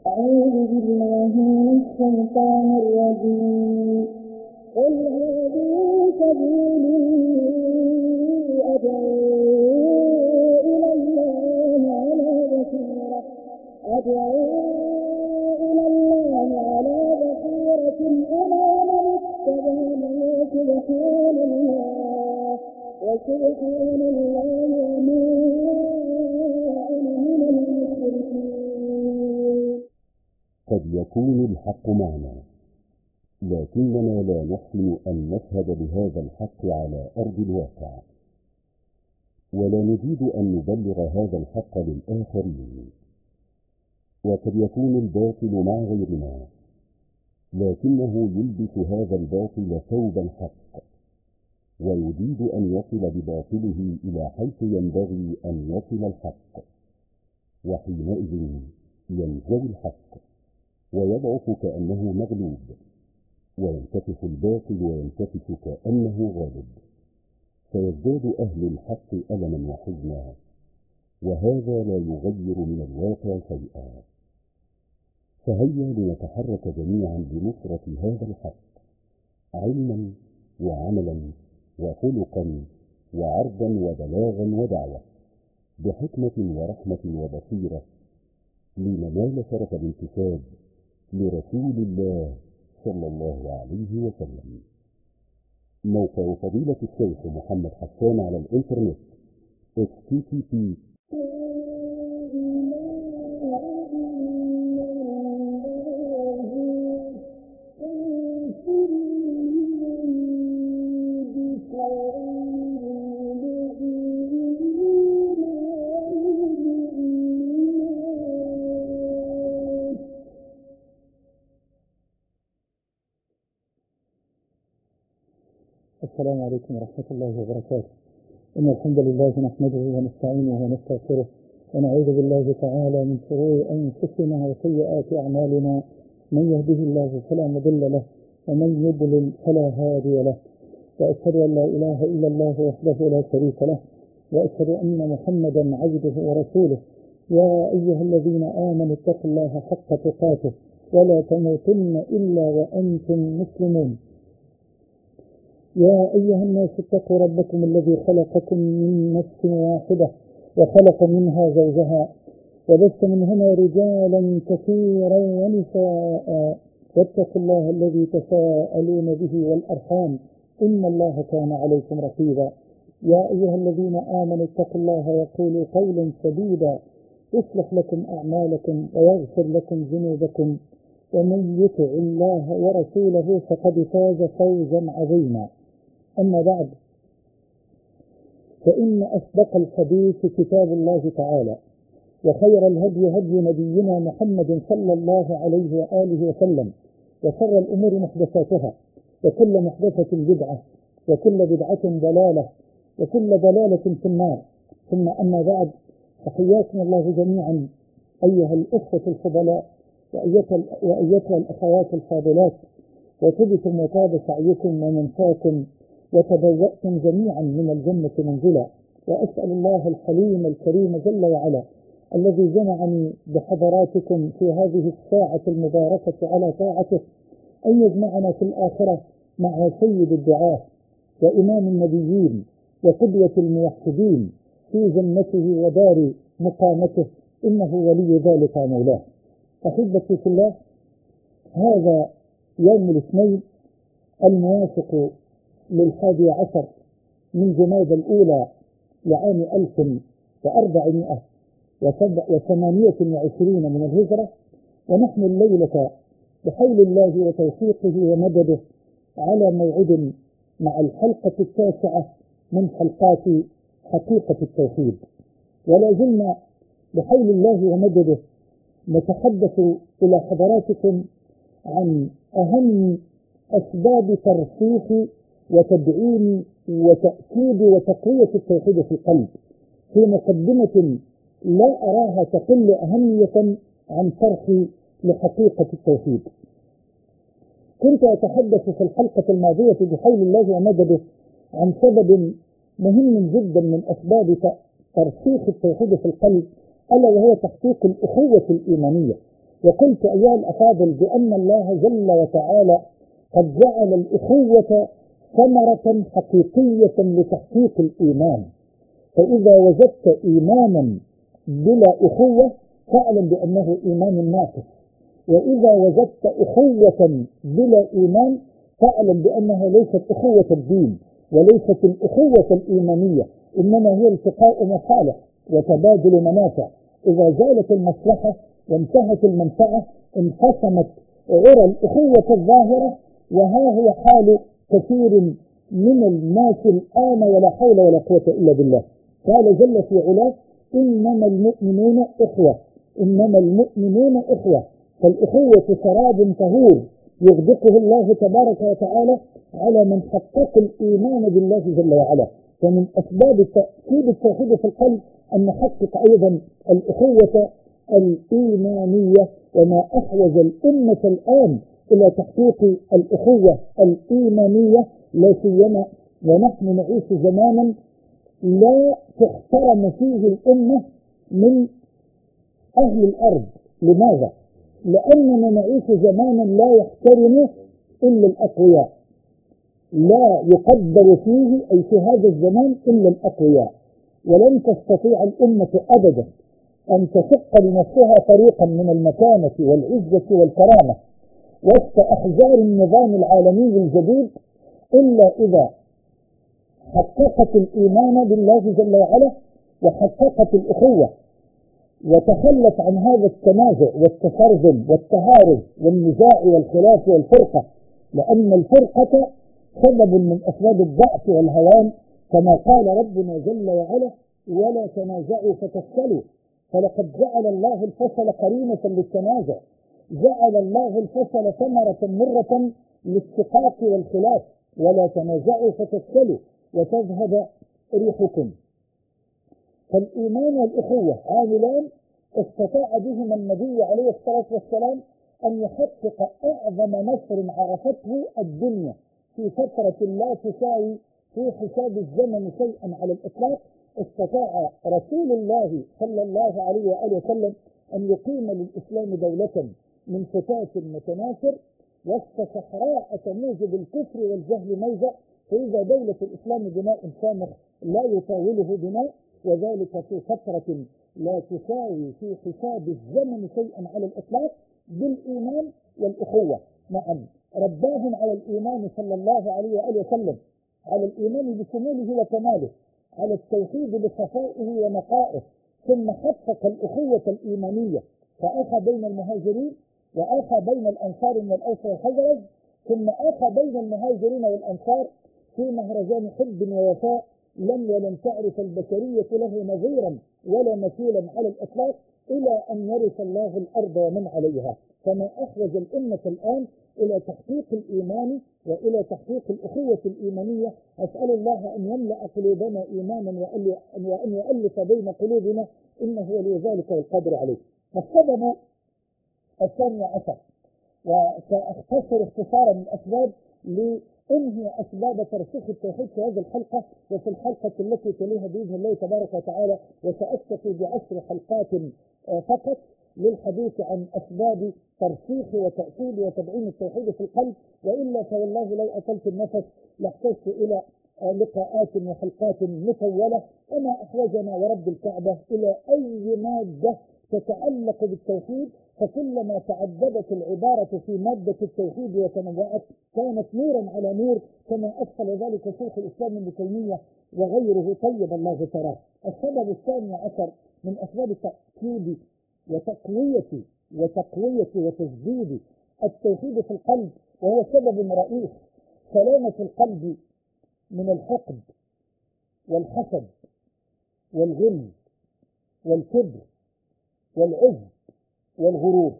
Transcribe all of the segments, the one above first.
أعوذ بالله من الشيطان الرجيم. قل هذه سبيلي أدعو إلى الله على بصيرة أنا ومن اتبعني وسبحان الله وما أنا من المشركين. قد يكون الحق معنا، لكننا لا نحسن أن نشهد بهذا الحق على أرض الواقع، ولا نريد أن نبلغ هذا الحق للآخرين. وقد يكون الباطل مع غيرنا، لكنه يلبس هذا الباطل ثوب الحق، ويريد أن يصل بباطله إلى حيث ينبغي أن يصل الحق، وحينئذ ينزوي الحق ويضعف كأنه مغلوب، وينتفخ الباطل وينتفخ كأنه غالب، فيزداد أهل الحق ألما وحزنا، وهذا لا يغير من الواقع شيئا. فهيا لنتحرك جميعا لنصرة هذا الحق، علما وعملا وخلقا وعرضا وبلاغا ودعوة، بحكمة ورحمة وبصيرة، لننال شرف الانتساب لرسول الله صلى الله عليه وسلم. موقع فضيلة الشيخ محمد حسان على الانترنت http السلام عليكم ورحمة الله وبركاته. إن الحمد لله نحمده ونستعينه ونستغفره، ونعوذ بالله تعالى من شرور أنفسنا وسيئات أعمالنا، من يهده الله فلا مضل له ومن يضلل فلا هادي له، وأشهد أن لا إله إلا الله وحده لا شريك له، وأشهد أن محمدا عبده ورسوله. يا أيها الذين آمنوا اتقوا الله حق تقاته ولا تموتن إلا وأنتم مسلمون. يا أيها الناس اتقوا ربكم الذي خلقكم من نفس واحدة وخلق منها زوجها وبث منهما رجالا كثيرا ونساء، واتقوا الله الذي تساءلون به والأرحام إن الله كان عليكم رقيبا. يا أيها الذين آمنوا اتقوا الله وقولوا قولا سديدا يصلح لكم أعمالكم ويغفر لكم ذنوبكم، ومن يطع الله ورسوله فقد فاز فوزا عظيما. أما بعد، فإن أصدق الحديث كتاب الله تعالى، وخير الهدي هدي نبينا محمد صلى الله عليه وآله وسلم، وشر الأمور محدثاتها، وكل محدثة بدعة، وكل بدعة ضلالة، وكل ضلالة في النار. ثم أما بعد، فحياكم الله جميعا أيها الأخوة الفضلاء وأيتها الأخوات الفاضلات، وطبتم وطاب سعيكم ومنفاكم، وتبوأتم جميعا من الجنة منزلا. وأسأل الله الحليم الكريم جل وعلا الذي جمعني بحضراتكم في هذه الساعة المباركة على طاعته أن يجمعنا في الآخرة مع سيد الدعاة وإمام النبيين وقدوة الموحدين في جنته ودار مقامته، إنه ولي ذلك مولاه. أحبتي في الله، هذا يوم الاثنين الموافق لل11 من جمادى الأولى لعام 1428 من الهجرة، ونحن الليلة بحول الله وتوفيقه ومدده على موعد مع الحلقة 9 من حلقات حقيقة التوحيد. ولا زلنا بحول الله ومدده نتحدث إلى حضراتكم عن أهم أسباب ترسيخ وتدعيم وتأكيد وتقوية التوحيد في القلب، في مقدمة لا أراها تقل أهمية عن شرح لحقيقة التوحيد. كنت أتحدث في الحلقة الماضية بحول الله ومدده عن سبب مهم جدا من أسباب ترسيخ التوحيد في القلب، ألا وهو تحقيق الأخوة الإيمانية، وقلت أيها الأفاضل بأن الله جل وتعالى قد جعل الأخوة ثمرة حقيقية لتحقيق الإيمان. فإذا وجدت إيمانا بلا أخوة فاعلم بأنه إيمان ناقص، وإذا وجدت أخوة بلا إيمان فاعلم بأنها ليست أخوة الدين وليست الأخوة الإيمانية، إنما هي التقاء مصالح وتبادل منافع. إذا زالت المصلحة وانتهت المنفعة انقسمت عرى الأخوة الظاهرة، وها هو حال كثير من الناس الآن ولا حول ولا قوة إلا بالله. قال جل في علاه: إنما المؤمنون إخوة، إنما المؤمنون إخوة. فالأخوة شراب طهور يغدقه الله تبارك وتعالى على من حقق الإيمان بالله جل وعلا. فمن أسباب تأكيد التوحيد في القلب أن نحقق أيضا الأخوة الإيمانية، وما أحوج الأمة الآن إلى تحقيق الأخوة الإيمانية، لا سيما ونحن نعيش زمانا لا تحترم فيه الأمة من أهل الأرض. لماذا؟ لأننا نعيش زمانا لا يحترم إلا الأقوياء، لا يقدر فيه أي في هذا الزمان إلا الأقوياء. ولن تستطيع الأمة أبدا أن تشق لنفسها طريقا من المكانة والعزة والكرامة وسط أحجار النظام العالمي الجديد إلا إذا حققت الإيمان بالله جل وعلا وحققت الأخوة، وتخلت عن هذا التنازع والتفرذم والتهارج والنزاع والخلاف والفرقة، لأن الفرقة سبب من أسباب الضعف والهوان، كما قال ربنا جل وعلا: ولا تنازعوا فتفشلوا. فلقد جعل الله الفشل قرينة للتنازع، جعل الله الفشل ثمرة مرة للشقاق والخلاف. ولا تنازعوا فتفشلوا وتذهب ريحكم. فالإيمان والأخوة عاملان استطاع بهما النبي عليه الصلاة والسلام أن يحقق أعظم نصر عرفته الدنيا في فترة لا تساوي في حساب الزمن شيئا على الإطلاق. استطاع رسول الله صلى الله عليه وآله وسلم أن يقيم للإسلام دولة من فتات متناثر وسط صحراء تموج بالكفر والجهل موجة، فإذا دولة الإسلام بناء شامخ لا يطاوله بناء، وذلك في فترة لا تساوي في حساب الزمن شيئا على الإطلاق، بالإيمان والأخوة. نعم، رباهم على الإيمان صلى الله عليه وآله وسلم، على الإيمان بشموله وكماله، على التوحيد بصفائه ونقائه، ثم حقق الأخوة الإيمانية فأخى بين المهاجرين وأخى بين الأنصار من الأوس والخزرج، ثم أخى بين المهاجرين والأنصار في مهرجان حب ووفاء ولم تعرف البشرية له نظيرا ولا مثيلا على الإطلاق إلى أن يرث الله الأرض ومن عليها. فما أحوج الأمة الآن إلى تحقيق الإيمان وإلى تحقيق الأخوة الإيمانية. أسأل الله أن يملأ قلوبنا إيمانا وأن يؤلف بين قلوبنا، إنه ولي ذلك والقادر عليه. السبب الثاني عشر، وسأختصر اختصارا من الأسباب لأنهي أسباب ترسيخ التوحيد في هذه الحلقة وفي الحلقة التي تليها بإذن الله تبارك وتعالى، وسأكتفي ب10 حلقات فقط للحديث عن أسباب ترسيخ وتأكيد وتدعيم التوحيد في القلب، وإلا فوالله لو أطلت النفس لاحتجت إلى لقاءات وحلقات مطولة. وما أحوجنا ورب الكعبة إلى أي مادة تتعلق بالتوحيد، فكلما تعددت العبارة في مادة التوحيد وتنوعت كانت نورا على نور، كما أدخل ذلك شيخ الإسلام ابن تيمية وغيره طيب الله ثراه. السبب الثاني عشر من أسباب تأكيد وتقوية وتجديد التوحيد في القلب، وهو سبب رئيس: سلامة القلب من الحقد والحسد والغل والكبر والعجب والغرور.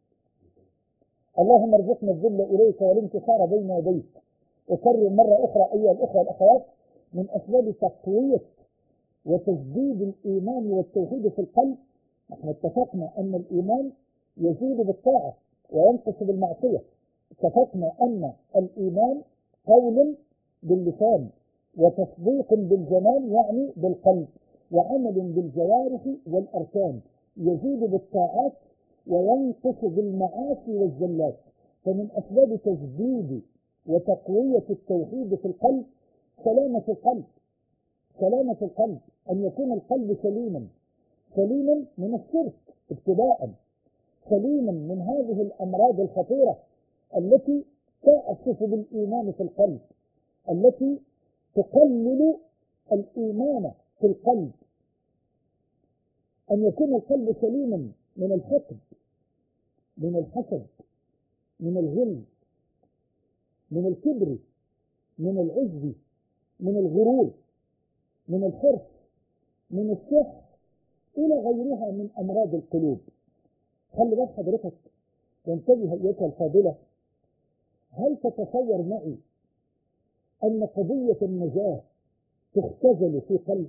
اللهم ارزقنا الذل إليك والانتصار بين يديك. أكرر مرة أخرى أيها الأخوة والأخوات، من أسباب تقوية وتجديد الإيمان والتوحيد في القلب، نحن اتفقنا أن الإيمان يزيد بالطاعة وينقص بالمعصية. اتفقنا أن الإيمان قول باللسان وتصديق بالجنان يعني بالقلب وعمل بالجوارح والأركان، يزيد بالطاعات وينقص بالمعاصي والزلات. فمن أسباب تجديد وتقوية التوحيد في القلب سلامة القلب. سلامة القلب أن يكون القلب سليما من الشرك ابتداء، سليما من هذه الأمراض الخطيرة التي تعصف بالإيمان في القلب، التي تقلل الإيمان في القلب. أن يكون القلب سليما من الحقد، من الحسد، من الغل، من الكبر، من العجب، من الغرور، من الحرص، من الشح، إلى غيرها من أمراض القلوب. خلي بال حضرتك وانتبه أيتها الفاضلة، هل تتصور معي أن قضية النجاة تختزل في قلب؟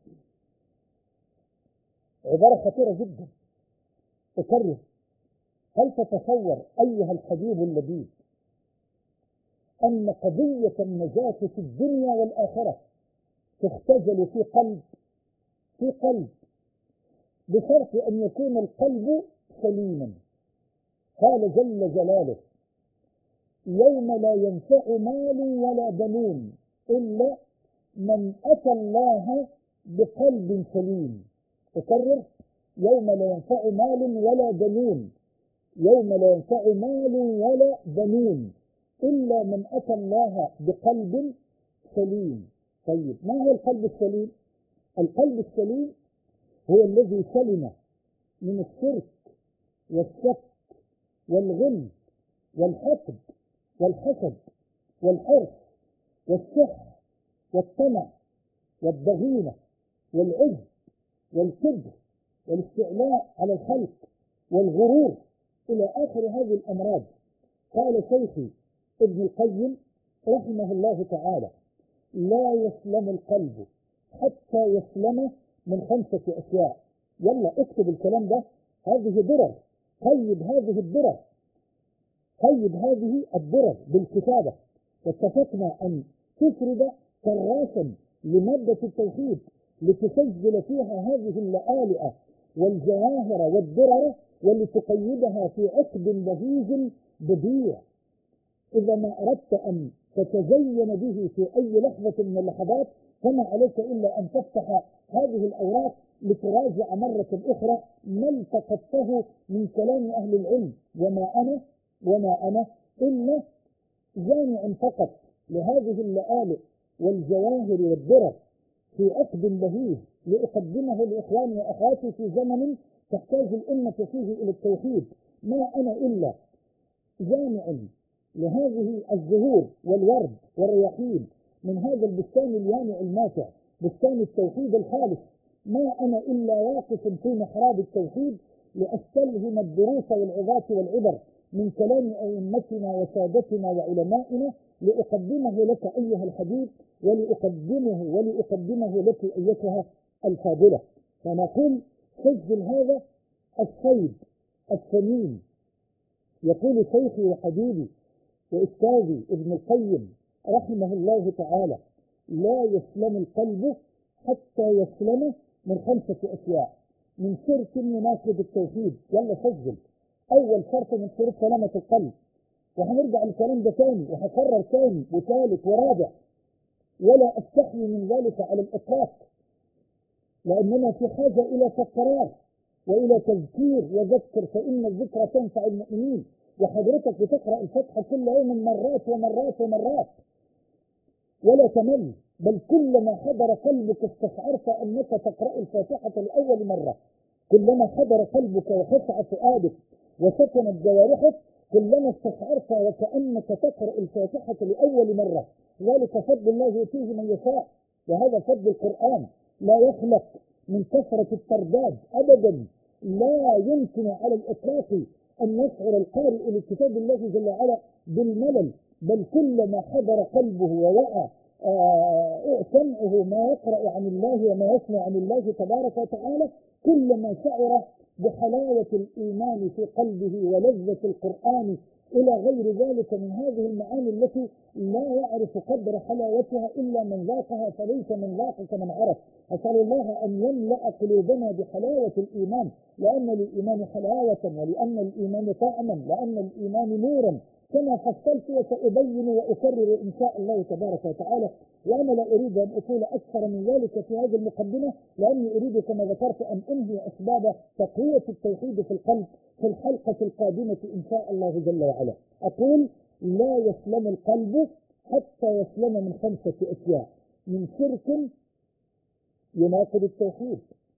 عبارة خطيرة جدا. أكرر، هل تتصور أيها الحبيب اللبيب أن قضية النجاة في الدنيا والآخرة تختزل في قلب؟ في قلب، بشرط أن يكون القلب سليما. قال جل جلاله: يوم لا ينفع مال ولا بنون إلا من أتى الله بقلب سليم. أكرر: يوم لا ينفع مال ولا بنون، يوم لا ينفع مال ولا بنون إلا من أتى الله بقلب سليم. طيب، ما هو القلب السليم؟ القلب السليم هو الذي سلم من الشرك والشك والغل والحقد والحسد والحرص والشح والطمع والضغينة والعجب والكبر والاستعلاء على الخلق والغرور إلى آخر هذه الأمراض. قال شيخي ابن القيم رحمه الله تعالى: لا يسلم القلب حتى يسلم من 5 أشياء. يلا اكتب الكلام ده، هذه درر، قيد هذه الدرر، قيد هذه الدرر بالكتابة. واتفقنا أن تفرد كراسا لمادة التوحيد لتسجل فيها هذه اللآلئ والجواهر والدرر، ولتقيدها في عقد بهيج بديع. إذا ما أردت أن تتزين به في أي لحظة من اللحظات فما عليك إلا أن تفتح هذه الأوراق لتراجع مرة أخرى ما التقطته من كلام أهل العلم. وما أنا إلا جامع فقط لهذه اللآلئ والجواهر والدرر في عقد بهيج لأقدمه لإخواني وأخواتي في زمن تحتاج الأمة فيه إلى التوحيد. ما أنا إلا جامع لهذه الزهور والورد والرياحين من هذا البستان اليانع الماتع، بستان التوحيد الخالص. ما أنا إلا واقف في محراب التوحيد لأستلهم الدروس والعظات والعبر من كلام أئمتنا وسادتنا وعلمائنا، لأقدمه لك أيها الحبيب، ولأقدمه لك أيتها الفاضلة. فنقول سجل هذا الصيد الثمين. يقول شيخي وحبيبي وأستاذي ابن القيم رحمه الله تعالى: لا يسلم القلب حتى يسلم من 5 أشياء. من شرك يناقض التوحيد. يلا سجل، أول شرط من شروط سلامة القلب، وهنرجع الكلام ده تاني وهكرر تاني وثالث ورابع، ولا أستحي من ذلك على الإطلاق، لأننا في حاجة إلى تكرار وإلى تذكير. وذكر فإن الذكرى تنفع المؤمنين. وحضرتك بتقرأ الفتحة كل يوم مرات ومرات ومرات ولا تمل، بل كلما حضر قلبك استشعرت أنك تقرأ الفاتحة لأول مرة. كلما حضر قلبك وخشع فؤادك وسكنت جوارحك كلما استشعرت وكأنك تقرأ الفاتحة لأول مرة. ذلك فضل الله يؤتيه من يشاء، وهذا فضل القرآن لا يخلق من كثرة الترداد أبدا. لا يمكن على الإطلاق أن يشعر القارئ لكتاب الله جل وعلا بالملل، بل كلما حضر قلبه ووعى سمعه ما يقرأ عن الله وما يسمع عن الله تبارك وتعالى، كلما شعر بحلاوة الإيمان في قلبه ولذة القرآن إلى غير ذلك من هذه المعاني التي لا يعرف قدر حلاوتها إلا من ذاقها، فليس من ذاق كمن عرف. أسأل الله أن يملأ قلوبنا بحلاوة الإيمان، لأن للإيمان حلاوة، ولأن الإيمان طعما، لأن الإيمان نورا، كما فصلت وسأبين وأكرر إن شاء الله تبارك وتعالى. وأنا لا أريد أن أطول أكثر من ذلك في هذه المقدمة، لأني أريد كما ذكرت أن أنهي أسباب تقوية التوحيد في القلب في الحلقة القادمة إن شاء الله جل وعلا. أقول: لا يسلم القلب حتى يسلم من 5 أشياء: من شرك يناقض التوحيد،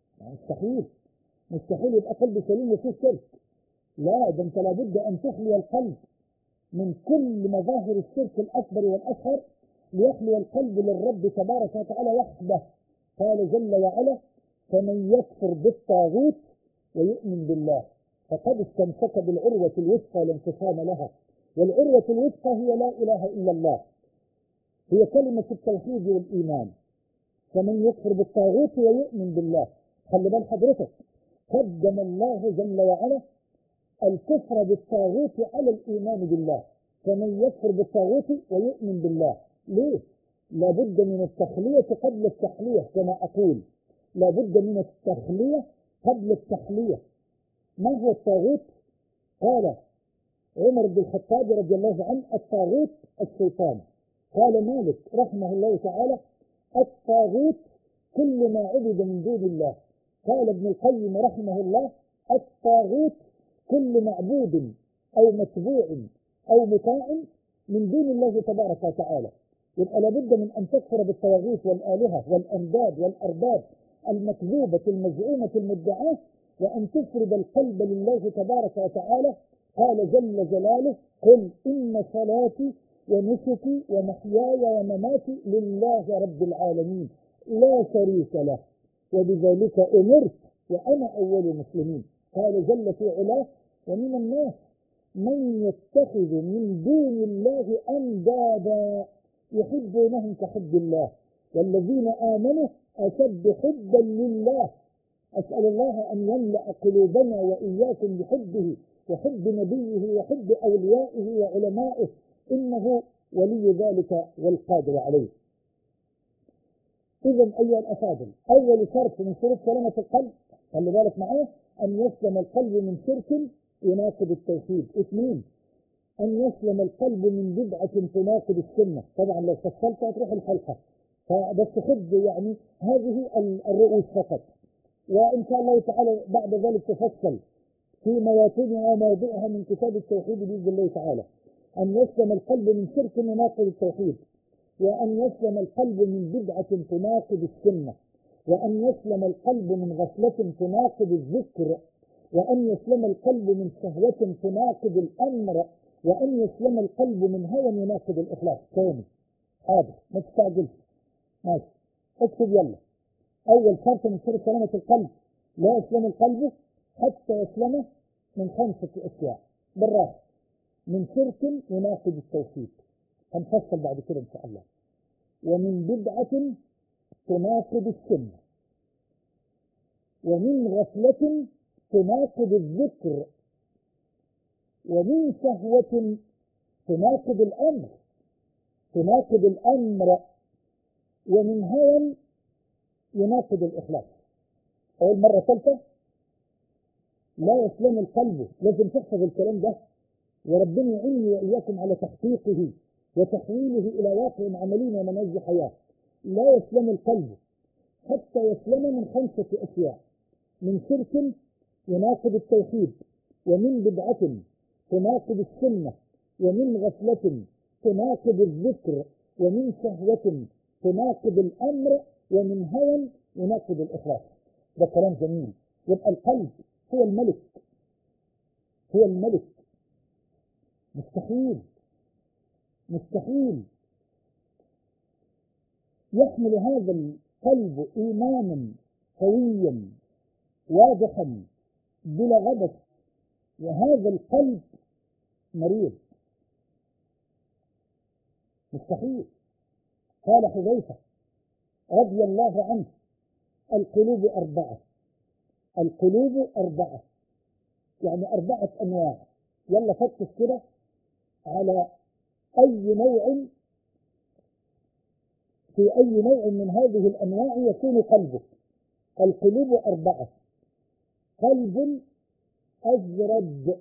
مستحيل يبقى قلب سليم وفيه شرك، لا، ده انت لابد ان تخلي القلب من كل مظاهر الشرك الاكبر والاصغر، ليخلي القلب للرب تبارك وتعالى وحده. قال جل وعلا: فمن يكفر بالطاغوت ويؤمن بالله فقد استمسك بالعروة الوثقى لا انقسام لها. والعروة الوثقى هي لا اله الا الله، هي كلمة التوحيد والإيمان. فمن يكفر بالطاغوت ويؤمن بالله، خلي بال حضرتك، قدم الله جل وعلا الكفر بالطاغوت على الإيمان بالله. فمن يكفر بالطاغوت ويؤمن بالله، ليه؟ لابد من التخلية قبل التحلية، كما أقول لابد من التخلية قبل التحلية. ما هو الطاغوت؟ قال عمر بن الخطاب رضي الله عنه: الطاغوت الشيطان. قال مالك رحمه الله تعالى: الطاغوت كل ما عبد من دون الله. قال ابن القيم رحمه الله: الطاغوت كل معبود أو متبوع أو مطاع من دون الله تبارك وتعالى. يبقى لابد من أن تكفر بالطواغيت والآلهة والأنداد والأرباب المكذوبة المزعومة المدعاة، وأن تفرد القلب لله تبارك وتعالى. قال جل جلاله: قل إن صلاتي ونسكي ومحياي ومماتي لله رب العالمين لا شريك له وبذلك أمرت وأنا أول المسلمين. قال جل في علاه: ومن الناس من يتخذ من دون الله أندادا يحبونهم كحب الله والذين آمنوا أشد حبا لله. أسأل الله أن يملأ قلوبنا وإياكم بحبه وحب نبيه وحب أوليائه وعلمائه، إنه ولي ذلك والقادر عليه. إذن أيها الأفاضل، أول شرط من شروط سلامة القلب، خلي بالك معايا، أن يسلم القلب من شرك يناقض التوحيد. 2: أن يسلم القلب من بدعة تناقض السنة. طبعا لو فصلت هتروح الحلقة، فبس خذ يعني هذه الرؤوس فقط، وإن شاء الله تعالى بعد ذلك تفصل في مواطنها وموضوعها من كتاب التوحيد بإذن الله تعالى. أن يسلم القلب من شرك يناقض التوحيد، وأن يسلم القلب من بدعة تناقض السنة، وأن يسلم القلب من غفلة تناقض الذكر، وأن يسلم القلب من شهوة تناقض الأمر، وأن يسلم القلب من هوى يناقض الإخلاص. ثاني حاضر ما تستعجلش، ماشي اكتب يلا. أول شرط من شروط سلامة القلب: لا يسلم القلب حتى يسلم من 5 أشياء. بالراحة: من شرك يناقض التوحيد، هنفصل بعد كده إن شاء الله، ومن بدعة تناقض السنة، ومن غفلة تناقض الذكر، ومن شهوة تناقض الأمر، ومن هوى يناقض الإخلاص. أول مرة ثالثة: لا يسلم القلب، لازم تحفظ الكلام ده، وربنا يعيني وإياكم على تحقيقه وتحويله إلى واقع عملي ومنهج حياة. لا يسلم القلب حتى يسلم من 5 أشياء: من شرك يناقض التوحيد، ومن بدعة تناقض السنة، ومن غفلة تناقض الذكر، ومن شهوة تناقض الأمر، ومن هوى يناقض الإخلاص. ده كلام جميل. يبقى القلب هو الملك. مستحيل يحمل هذا القلب إيمانا قويا واضحا بلا غبش، وهذا القلب مريض. مستحيل. قال حذيفة رضي الله عنه: القلوب 4. القلوب 4 يعني 4 أنواع. يلا فتش كده على أي نوع، في أي نوع من هذه الأنواع يكون قلبك. القلوب 4: قلب أزرد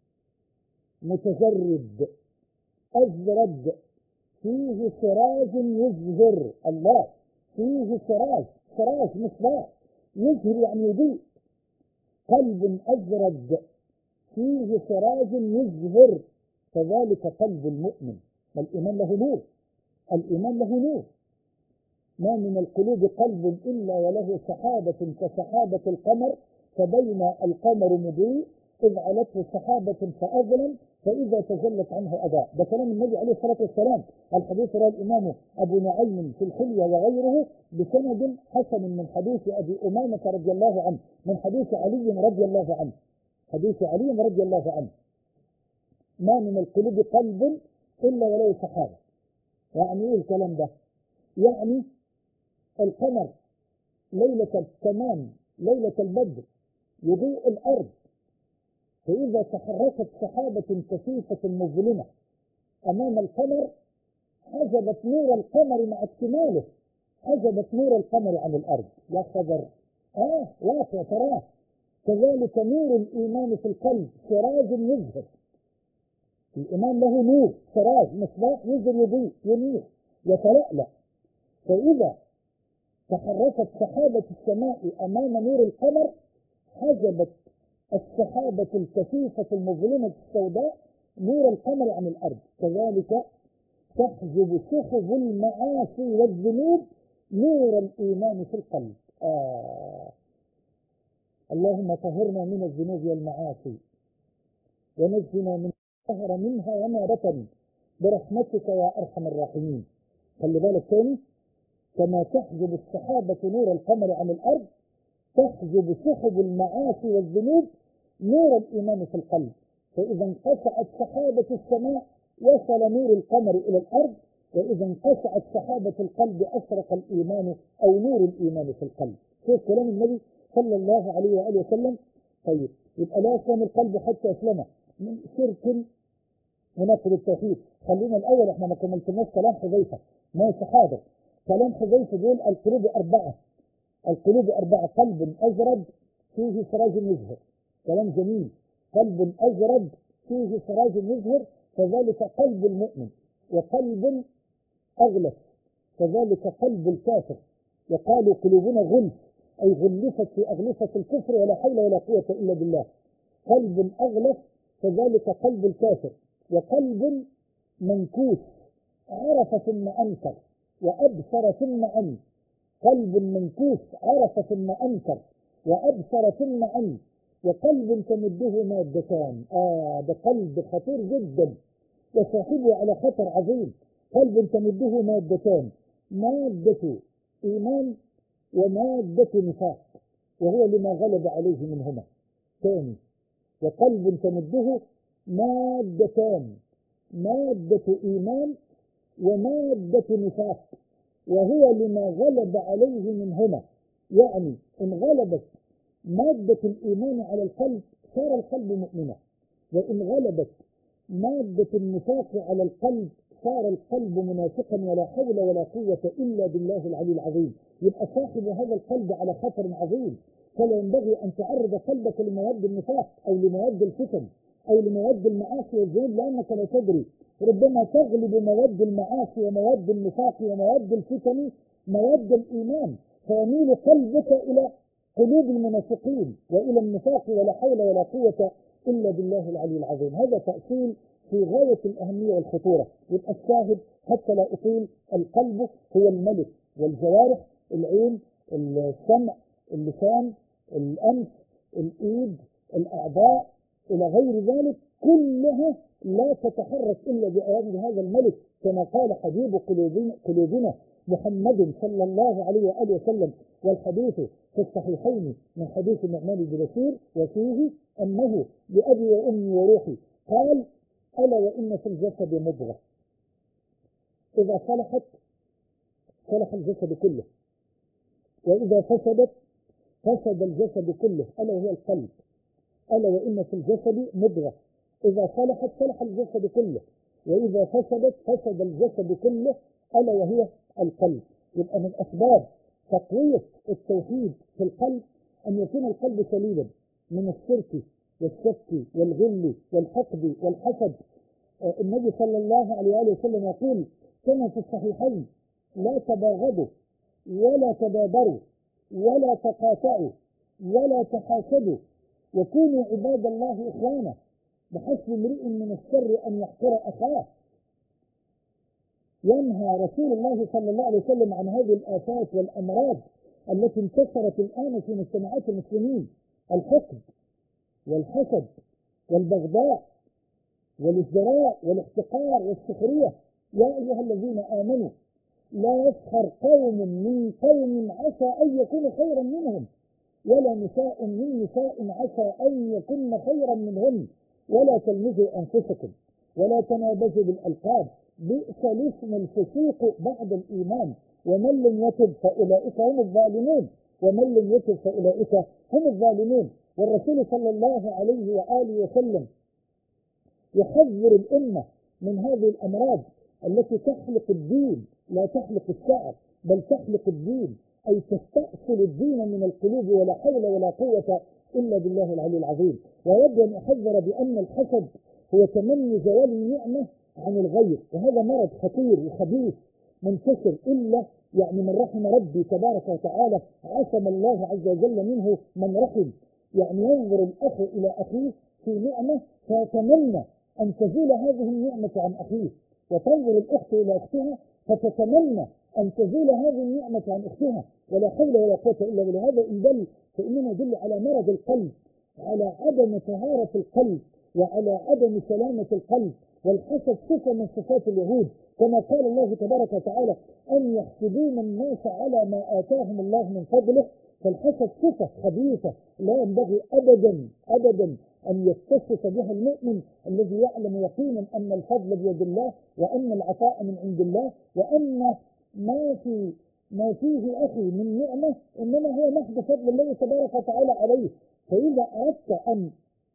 متجرد، أزرد فيه سراج يزهر، الله، فيه سراج مصباح، يزهر يعني يضيء. قلب أزرد فيه سراج يزهر، كذلك قلب المؤمن. الإيمان له نور، الإيمان له نور. ما من القلوب قلب إلا وله سحابة كسحابة القمر، فبين القمر مضيء إذ علته سحابة فأظلم فإذا تجلت عنه أضاء. ده كلام النبي عليه الصلاة والسلام. الحديث رواه الإمام أبو نعيم في الحلية وغيره بسند حسن من حديث أبي أمامة رضي الله عنه، من حديث علي رضي الله عنه، حديث علي رضي الله عنه: ما من القلوب قلب إلا وله سحابة. يعني إيه الكلام ده؟ يعني القمر ليلة التمام، ليلة البدر، يضيء الأرض، فإذا تحركت سحابة كثيفة مظلمة أمام القمر حجبت نور القمر مع اكتماله، حجبت نور القمر عن الأرض. يا خبر، واقع تراه. كذلك نور الإيمان في القلب سراج يزهر. الإيمان له نور، سراج، مصباح، يزهر، يضيء، ينير، يتلألأ. فإذا تحركت سحابة السماء أمام نور القمر حجبت السحابة الكثيفة المظلمة السوداء نور القمر عن الأرض. كذلك تحجب سحب المعاصي والذنوب نور الإيمان في القلب. اللهم طهرنا من الذنوب والمعاصي ونجنا من ظهر منها وما بطن برحمتك يا أرحم الراحمين. خلي بالك تاني، كما تحجب السحابة نور القمر عن الأرض تحجب سحب المعاصي والذنوب نور الإيمان في القلب. فإذا انقطعت سحابة السماء وصل نور القمر إلى الأرض، وإذا انقطعت سحابة القلب أشرق الإيمان أو نور الإيمان في القلب. شوف كلام النبي صلى الله عليه وآله وسلم. طيب، يبقى لا يسلم القلب حتى يسلمه من شرك ونقل التوحيد. خلينا الأول، احنا ما كملتناش كلام حذيفة، ماشي حاضر. كلام حذيفة بيقول القلوب 4: القلوب 4: قلب أزرد فيه سراج يزهر. كلام جميل. قلب أزرد فيه سراج يزهر، كذلك قلب المؤمن. وقلب أغلف، كذلك قلب الكافر. وقالوا قلوبنا غلف، أي غلفت في أغلفة الكفر ولا حول ولا قوة إلا بالله. قلب أغلف كذلك قلب الكافر. وقلب منكوس، عرف ثم أنكر وأبصر ثم عمي. قلب منكوس عرف ثم أنكر وأبصر ثم عمي. وقلب تمده مادتان، ده قلب خطير جدا وصاحبه على خطر عظيم. قلب تمده مادتان: مادة إيمان ومادة نفاق، وهو لما غلب عليه منهما. ثاني: وقلب تمده مادتان: مادة إيمان ومادة نفاق، وهو لما غلب عليه منهما. يعني إن غلبت مادة الإيمان على القلب صار القلب مؤمنا، وإن غلبت مادة النفاق على القلب صار القلب منافقا ولا حول ولا قوة إلا بالله العلي العظيم. يبقى صاحب هذا القلب على خطر عظيم. فلا ينبغي أن تعرض قلبك لمواد النفاق أو لمواد الفتن أو لمواد المعاصي والذنوب، لأنك لا تدري، ربما تغلب مواد المعاصي ومواد النفاق ومواد الفتن مواد الإيمان، فيميل قلبك إلى قلوب المنافقين وإلى النفاق ولا حول ولا قوة إلا بالله العلي العظيم. هذا تأصيل في غاية الأهمية والخطورة. يبقى الشاهد حتى لا أطيل: القلب هو الملك، والجوارح العين، السمع، اللسان، الأنف، الإيد، الأعضاء إلى غير ذلك كلها لا تتحرك إلا بأوامر هذا الملك، كما قال حبيب قلوبنا محمد صلى الله عليه وآله وسلم. والحديث في الصحيحين من حديث النعمان بن بشير وفيه أنه بأبي وأمي وروحي قال: ألا وإن في الجسد مضغة إذا صلحت صلح الجسد كله، وإذا فسدت فسد الجسد كله، ألا وهي القلب. ألا وإن في الجسد مضغة إذا صلحت صلح الجسد كله، وإذا فسدت فسد الجسد كله، ألا وهي القلب. يبقى من أسباب تقوية التوحيد في القلب أن يكون القلب سليما من الشرك والشك والغل والحقد والحسد. النبي صلى الله عليه وسلم يقول كما في الصحيحين: لا تباغضوا ولا تدابروا ولا تقاطعوا ولا تحاسدوا وكونوا عباد الله إخوانا، بحسب امرئ من الشر أن يحقر أخاه. ينهى رسول الله صلى الله عليه وسلم عن هذه الآفات والأمراض التي انتشرت الآن في مجتمعات المسلمين: الحقد والحسد والبغضاء والازدراء والاحتقار والسخرية. يا أيها الذين آمنوا لا يسخر قوم من قوم عسى أن يكونوا خيرا منهم، ولا نساء من نساء عسى أن يكن خيرا منهن، ولا تلمزوا أنفسكم ولا تنابزوا بالألقاب، بئس الاسم الفسوق بعد الإيمان، ومن لم يتب فأولئك هم الظالمون، ومن لم يتب فأولئك هم الظالمون. والرسول صلى الله عليه وآله وسلم يحذر الأمة من هذه الأمراض التي تخلق الدين، لا تخلق الشعر بل تخلق الدين، أي تستأصل الدين من القلوب، ولا حول ولا قوة إلا بالله العلي العظيم. ويبدو أن يحذر بأن الحسد هو تمني زوال النعمة عن الغير، وهذا مرض خطير وخبيث منتشر، إلا يعني من رحم ربي تبارك وتعالى، عصم الله عز وجل منه من رحم. يعني ينظر الأخ إلى أخيه في نعمة فيتمنى أن تزول هذه النعمة عن أخيه، وتنظر الأخت إلى أختها فتتمنى أن تزول هذه النعمة عن أختها، ولا حول ولا قوة إلا بالله. هذا إن دل فإنما يدل على مرض القلب، على عدم طهارة القلب، وعلى عدم سلامة القلب. والحسد صفة من صفات اليهود، كما قال الله تبارك وتعالى: أن يحسدون الناس على ما آتاهم الله من فضله. فالحسد صفة خبيثة لا ينبغي أبدا أبدا أن يتصف بها المؤمن الذي يعلم يقينا أن الفضل بيد الله، وأن العطاء من عند الله، وأن ما فيه أخي من نعمة إنما هو محض فضل الله تبارك وتعالى عليه. فإذا أردت أن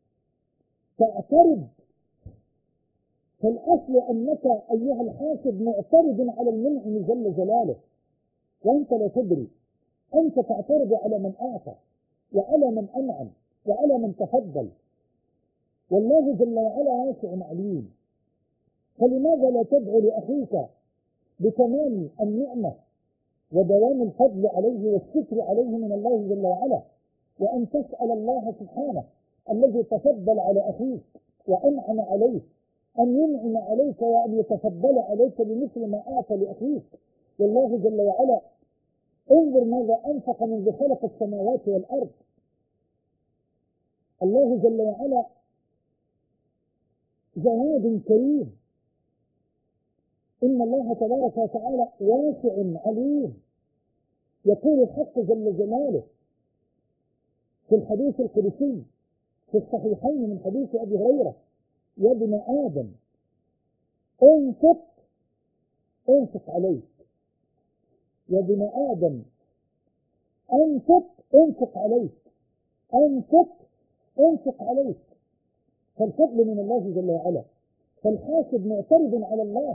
تعترض فالأصل أنك أيها الحاسد معترض على المنعم جل جلاله، وأنت لا تدري. أنت تعترض على من أعطى وعلى من أنعم وعلى من تفضل، والله جل وعلا واسع عليم. فلماذا لا تدعو لأخيك بتمام النعمة ودوام الفضل عليه والشكر عليه من الله جل وعلا، وأن تسأل الله سبحانه الذي تفضل على أخيك وأنعم عليه أن ينعم عليك وأن يتفضل عليك بمثل ما أعطى لأخيك. والله جل وعلا انظر ماذا أنفق منذ خلق السماوات والأرض. الله جل وعلا جواد كريم، إن الله تبارك وتعالى واسع عليم. يقول الحق جل جلاله في الحديث القدسي في الصحيحين من حديث أبي هريرة: يا ابن آدم انفق عليك، يا ابن آدم انفق عليك، انفق عليك. فالفضل من الله جل وعلا. فالحاسد معترض على الله،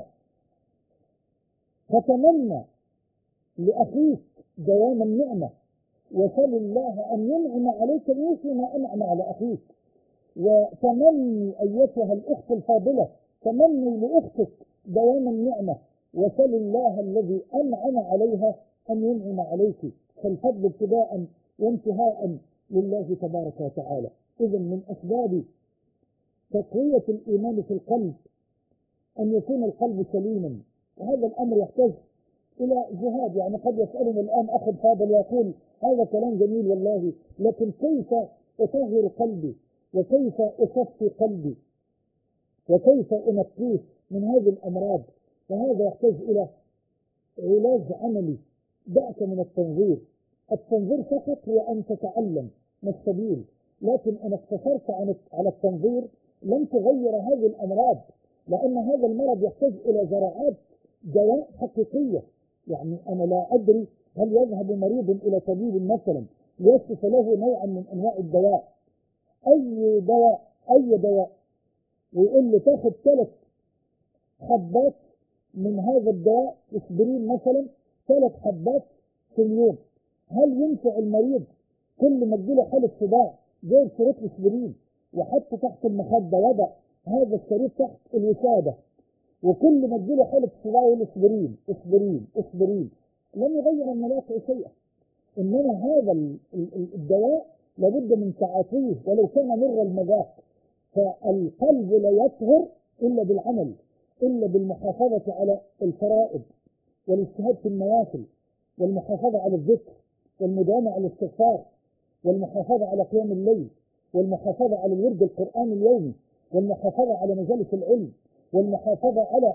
فتمنى لأخيك دوام النعمة، وسل الله أن ينعم عليك مثل ما أنعم على أخيك. وتمني أيتها الأخت الفاضلة، تمني لأختك دوام النعمة، وسل الله الذي أنعم عليها أن ينعم عليك. فالفضل ابتداء وانتهاء لله تبارك وتعالى. إذن من أسباب تقوية الإيمان في القلب أن يكون القلب سليما، وهذا الأمر يحتاج إلى جهاد. يعني قد يسألني الآن أخ فاضل ويقول: هذا كلام جميل والله، لكن كيف أطهر قلبي، وكيف أصفي قلبي، وكيف أنقيه من هذه الأمراض؟ فهذا يحتاج إلى علاج عملي. دعك من التنظير. التنظير فقط هو أن تتعلم ما السبيل، لكن إن اقتصرت على التنظير لن تغير هذه الأمراض، لأن هذا المرض يحتاج إلى جرعات دواء حقيقية. يعني أنا لا أدري هل يذهب مريض إلى طبيب مثلا ليصف له نوعا من أنواع الدواء، أي دواء ويقول له تاخد 3 حبات من هذا الدواء اسبرين مثلا، 3 حبات في اليوم، هل ينفع المريض كل ما تجيله حالة صداع جايب شريط اسبرين وحط تحت المخدة وضع هذا الشريط تحت الوسادة، وكل ما تجيله حالة صداع يقول اسبرين اسبرين اسبرين، لم يغير من الواقع شيئا. انما هذا الدواء لابد من تعاطيه ولو كان مر المذاق. فالقلب لا يطهر الا بالعمل، الا بالمحافظة على الفرائض والاجتهاد في النوافل والمحافظة على الذكر والمداومة على الاستغفار والمحافظة على قيام الليل والمحافظة على الورد القرآني اليومي والمحافظة على مجالس العلم والمحافظة على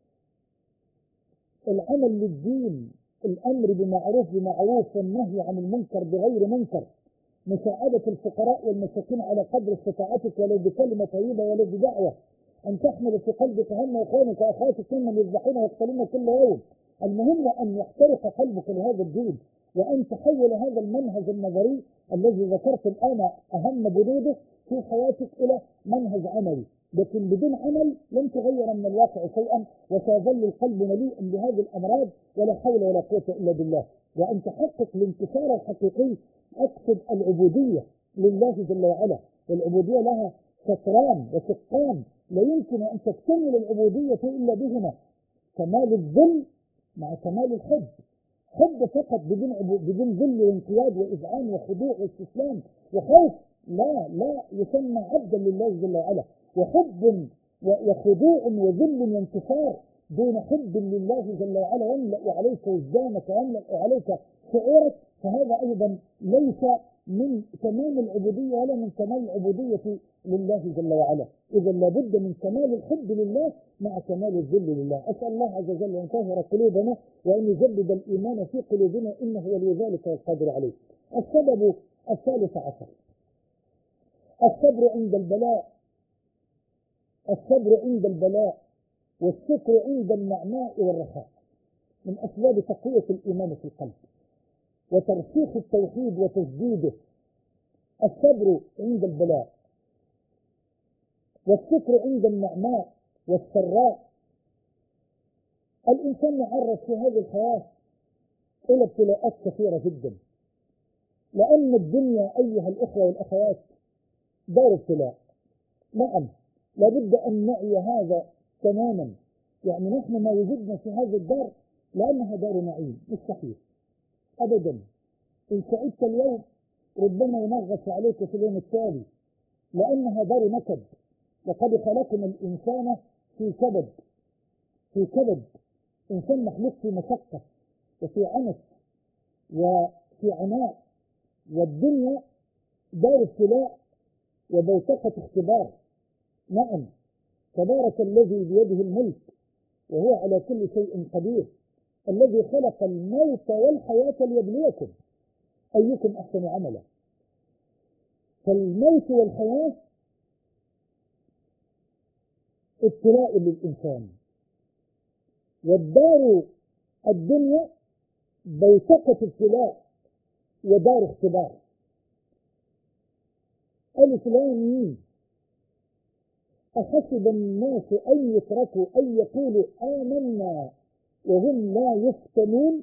العمل للدين، الأمر بمعروف والنهي عن المنكر بغير منكر، مساعدة الفقراء والمساكين على قدر استطاعتك ولو بكلمة طيبة ولو بدعوة، أن تحمل في قلبك هم إخوانك وأخواتك ممن يذبحون ويقتلون كل يوم. المهم أن يحترق قلبك لهذا الدين، وأن تحول هذا المنهج النظري الذي ذكرت الآن أهم بنوده في حياتك إلى منهج عملي، لكن بدون عمل لن تغير من الواقع شيئا، وسيظل القلب مليئا بهذه الأمراض ولا حول ولا قوة إلا بالله. وأن تحقق الانتصار الحقيقي، أقصد العبودية لله جل وعلا، والعبودية لها شطران وشقان، لا يمكن أن تكتمل العبودية إلا بهما، كمال الذل مع كمال الحب. حب فقط بدون ذل وانقياد وإذعان وخضوع واستسلام وخوف لا يسمى عبدا لله جل وعلا. وحب وخضوع وذل وانتصار دون حب لله جل وعلا يملأ عليك وجدانك ويملأ عليك شعورك، فهذا أيضا ليس من تمام العبودية ولا من كمال العبودية لله جل وعلا. إذا لابد من كمال الحب لله مع كمال الذل لله. أسأل الله عز وجل أن يطهر قلوبنا وأن يجدد الإيمان في قلوبنا، إنه ولي ذلك والقادر عليه. السبب 13، الصبر عند البلاء. الصبر عند البلاء والشكر عند النعماء والرخاء من أسباب تقوية الإيمان في القلب وترسيخ التوحيد وتجديده. الصبر عند البلاء والشكر عند النعماء والسراء. الإنسان يعرض في هذه الحياة إلى ابتلاءات كثيرة جدا، لأن الدنيا أيها الإخوة والأخوات دار ابتلاء. نعم، لابد أن نعي هذا تماما. يعني نحن ما وجدنا في هذه الدار لأنها دار نعيم، مستحيل أبدا. إن سعدت اليوم ربما ينغص عليك في اليوم التالي، لأنها دار نكد. لقد خلقنا الإنسان في كبد، في كبد. إنسان مخلوق في مشقة وفي عنف وفي عناء، والدنيا دار ابتلاء وبوتقة اختبار. نعم، تبارك الذي بيده الملك وهو على كل شيء قدير، الذي خلق الموت والحياة ليبلوكم أيكم أحسن عملا. فالموت والحياة ابتلاء للإنسان، والدار الدنيا بوتقة ابتلاء ودار اختبار. ألف لام ميم. أحسب الناس أن يتركوا أن يقولوا آمنا وهم لا يفتنون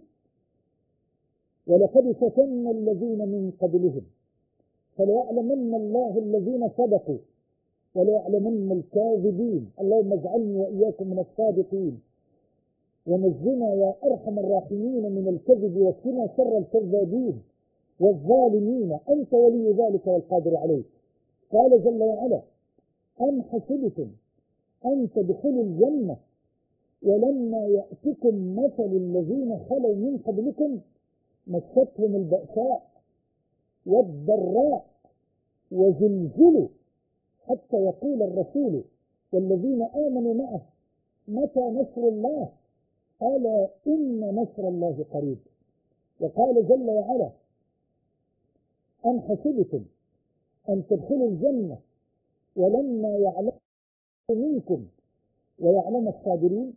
ولقد فتنا الذين من قبلهم فليعلمن الله الذين صدقوا وليعلمن الكاذبين. اللهم اجعلني وإياكم من الصادقين، ونجنا يا أرحم الراحمين من الكذب، واكفنا شر الكذابين والظالمين، أنت ولي ذلك والقادر عليه. قال جل وعلا: أم حسبتم أن تدخلوا الجنة ولما يأتكم مثل الذين خلوا من قبلكم مستهم البأساء والضراء وزلزلوا حتى يقول الرسول والذين آمنوا معه متى نصر الله؟ قال إن نصر الله قريب. وقال جل وعلا: أم حسبتم أن تدخلوا الجنة ولما يعلم منكم ويعلم الصابرين.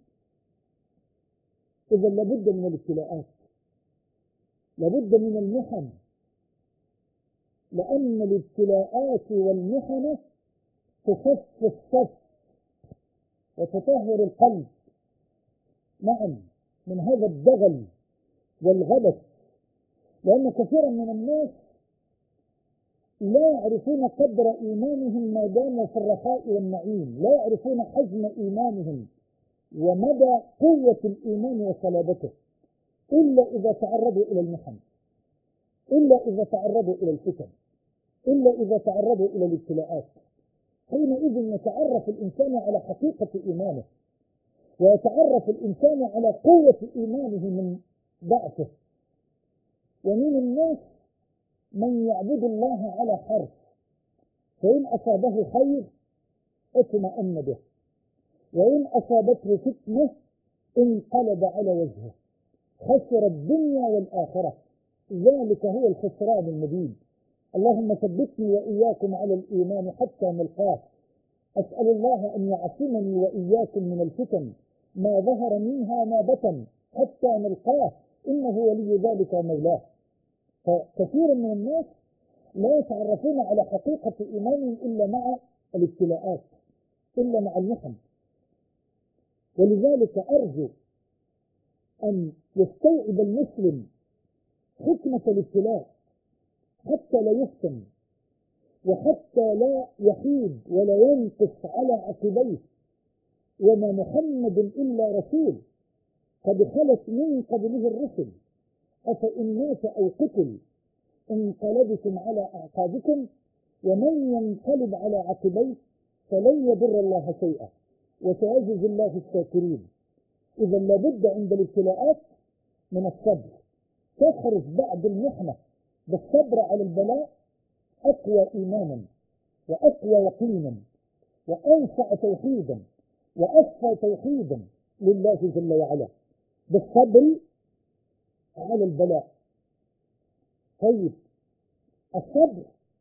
إذا لابد من الابتلاءات، لابد من المحن، لأن الابتلاءات والمحن تصف الصف وتطهر القلب نعم، من هذا الدغل والغبث، لأن كثيرا من الناس لا يعرفون قدر إيمانهم ما داموا في الرخاء والنعيم، لا يعرفون حجم إيمانهم ومدى قوة الإيمان وصلابته إلا إذا تعرضوا إلى المحن، إلا إذا تعرضوا إلى الفتن، إلا إذا تعرضوا إلى الابتلاءات. حينئذ يتعرف الإنسان على حقيقة إيمانه، ويتعرف الإنسان على قوة إيمانه من ضعفه. ومن الناس من يعبد الله على حرف، فإن أصابه خير اطمأن به، وإن أصابته فتنة انقلب على وجهه، خسر الدنيا والآخرة، ذلك هو الخسران المبين. اللهم ثبتني وإياكم على الإيمان حتى نلقاه. أسأل الله أن يعصمني وإياكم من الفتن ما ظهر منها ما بطن حتى نلقاه، إنه ولي ذلك ومولاه. فكثير من الناس لا يتعرفون على حقيقة إيمانهم إلا مع الابتلاءات، إلا مع المحن. ولذلك أرجو أن يستوعب المسلم حكمة الابتلاء حتى لا يفتن، وحتى لا يحيد ولا ينقص على عقبيه. وما محمد إلا رسول قد خلت من قبله الرسل، أفإن مات أو قتل انقلبتم على أعقابكم، ومن ينقلب على عقبيه فلن يضر الله شيئا وسيجزي الله الشاكرين. إذا لابد عند الابتلاءات من الصبر، تخرج بعد المحنة بالصبر على البلاء أقوى إيمانا وأقوى يقينا وأنفع توحيدا وأصفى توحيدا لله جل وعلا، بالصبر على البلاء. طيب، الصبر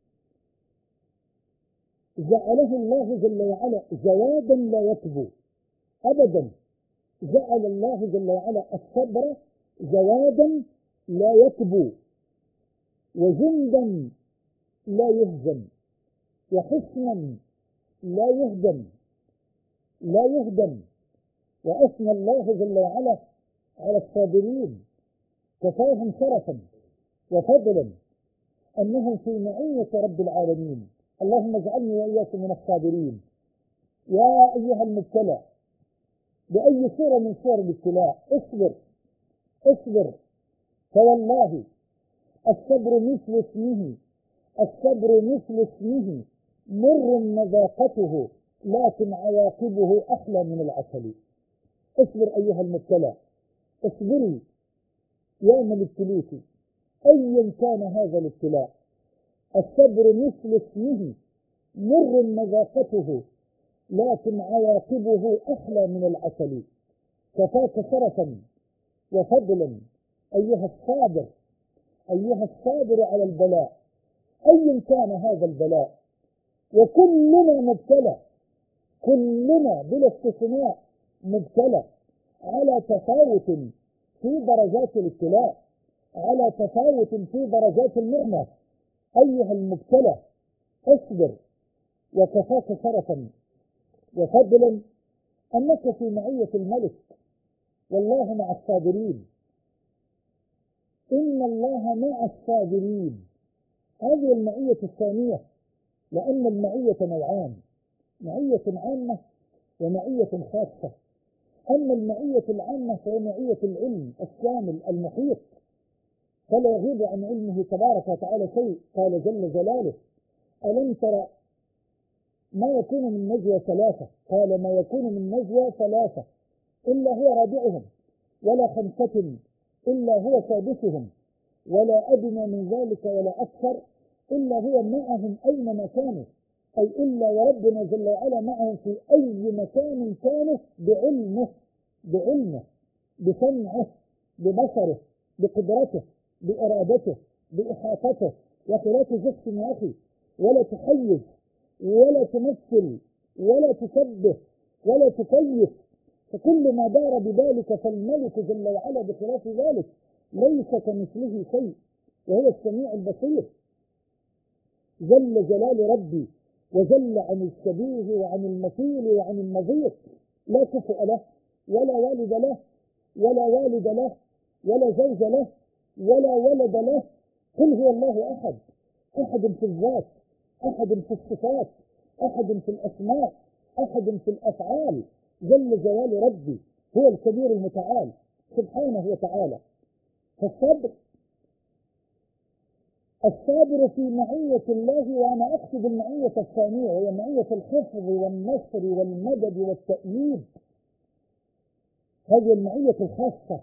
جعله الله جل وعلا جوادا لا يكبو أبدا، جعل الله جل وعلا الصبر جوادا لا يكبو، وجندا لا يهزم، وحسنا لا يهدم، لا يهدم. وأثنى الله جل وعلا على الصابرين، كفاهم شرفا وفضلا أنهم في معية رب العالمين. اللهم اجعلني وإياكم من الصابرين. يا أيها المبتلى بأي صورة من صور الابتلاء اصبر، اصبر، فوالله الصبر مثل اسمه، الصبر مثل اسمه، مر مذاقته لكن عواقبه أحلى من العسل. اصبر أيها المبتلى، اصبري يا من ابتليتي أيا كان هذا الابتلاء. الصبر مثل اسمه، مر مذاقته لكن عواقبه أحلى من العسل. كفاك شرفا وفضلا أيها الصابر، أيها الصابر على البلاء أيا كان هذا البلاء. وكلنا مبتلى، كلنا بلا استثناء مبتلى، على تفاوت في درجات الابتلاء، على تفاوت في درجات المحنة. أيها المبتلى اصبر، وكفاك شرفا وفضلا أنك في معية الملك، والله مع الصابرين، إن الله مع الصابرين. هذه المعية الثانية، لأن المعية نوعان، معية عامة ومعية خاصة. أما المعية العامة فهي معية العلم الشامل المحيط، فلا يغيب عن علمه تبارك وتعالى شيء. قال جل جلاله: ألم ترى ما يكون من نجوى ثلاثة، قال ما يكون من نجوى ثلاثة إلا هو رابعهم ولا خمسة إلا هو سادسهم ولا أدنى من ذلك ولا أكثر إلا هو معهم أينما كانوا، أي إلا وربنا جل وعلا معهم في أي مكان كانوا، بعلمه، بعلمه، بسمعه، ببصره، بقدرته، بإرادته، بإحاطته. ولا تجسم يا أخي، ولا تحيز، ولا تمثل، ولا تشبه، ولا تكيف. فكل ما دار بذلك فالملك جل وعلا بخلاف ذلك ليس كمثله شيء، وهو السميع البصير. جل جلال ربي وجل عن الشبيه وعن المثيل وعن النظير، لا كفء له ولا والد له، ولا والد له ولا زوج له ولا ولد له. قل هو الله أحد، أحد في الذات، أحد في الصفات، أحد في الأسماء، أحد في الأفعال. جل جلال ربي هو الكبير المتعال سبحانه وتعالى. فالصبر، الصابر في معية الله، وأنا أقصد المعية الثانية وهي معية الحفظ والنصر والمدد والتأييد، هذه المعية الخاصة.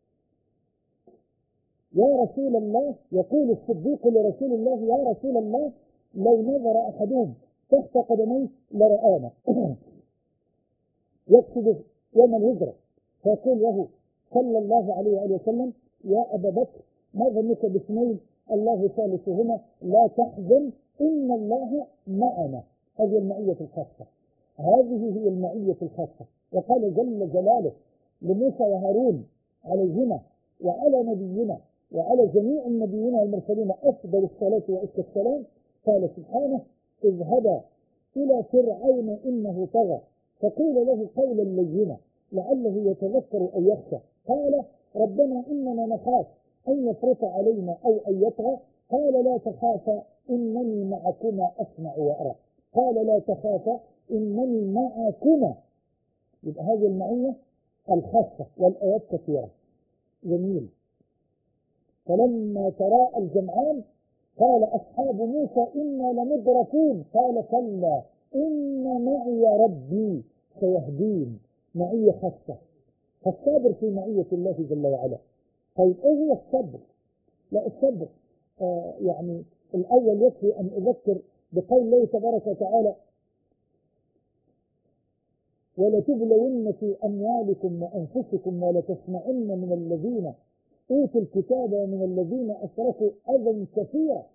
يا رسول الله، يقول الصديق لرسول الله: يا رسول الله، لو نظر أحدهم تحت قدميه لرآنا. يقصد يوم الهجرة، فيقول له صلى الله عليه وآله وسلم: يا أبا بكر، ما ظنك باثنين الله ثالثهما، لا تحزن إن الله معنا. هذه المعية الخاصة، هذه هي المعية الخاصة. وقال جل جلاله لموسى وهارون عليهما وعلى نبينا وعلى جميع النبيين والمرسلين أفضل الصلاة وأزكى السلام، قال سبحانه: اذهبا إلى فرعون إنه طغى فقيل له قولا لينا لعله يتذكر أو يخشى. قال: ربنا إننا نخاف أن يفرط علينا أو أن يطغى. قال: لا تخافا إنني معكما أسمع وأرى. قال: لا تخافا إنني معكما. يبقى هذه المعية الخاصة، والآيات كثيرة. جميل. فلما تراءى الجمعان قال أصحاب موسى إنا لمدركون قال كلا إن معي ربي سيهدين. معية خاصة. فالصبر في معية الله جل وعلا. طيب ايه هو الصبر؟ لا، الصبر يعني الأول يكفي أن أذكر بقول الله تبارك وتعالى: ولتبلون في أموالكم وأنفسكم ولتسمعن من الذين أوتوا الكتاب ومن الذين أشركوا أذى كثيرا.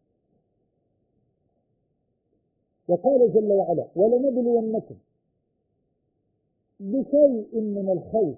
وقال جل وعلا: ولنبلونكم بشيء من الخوف.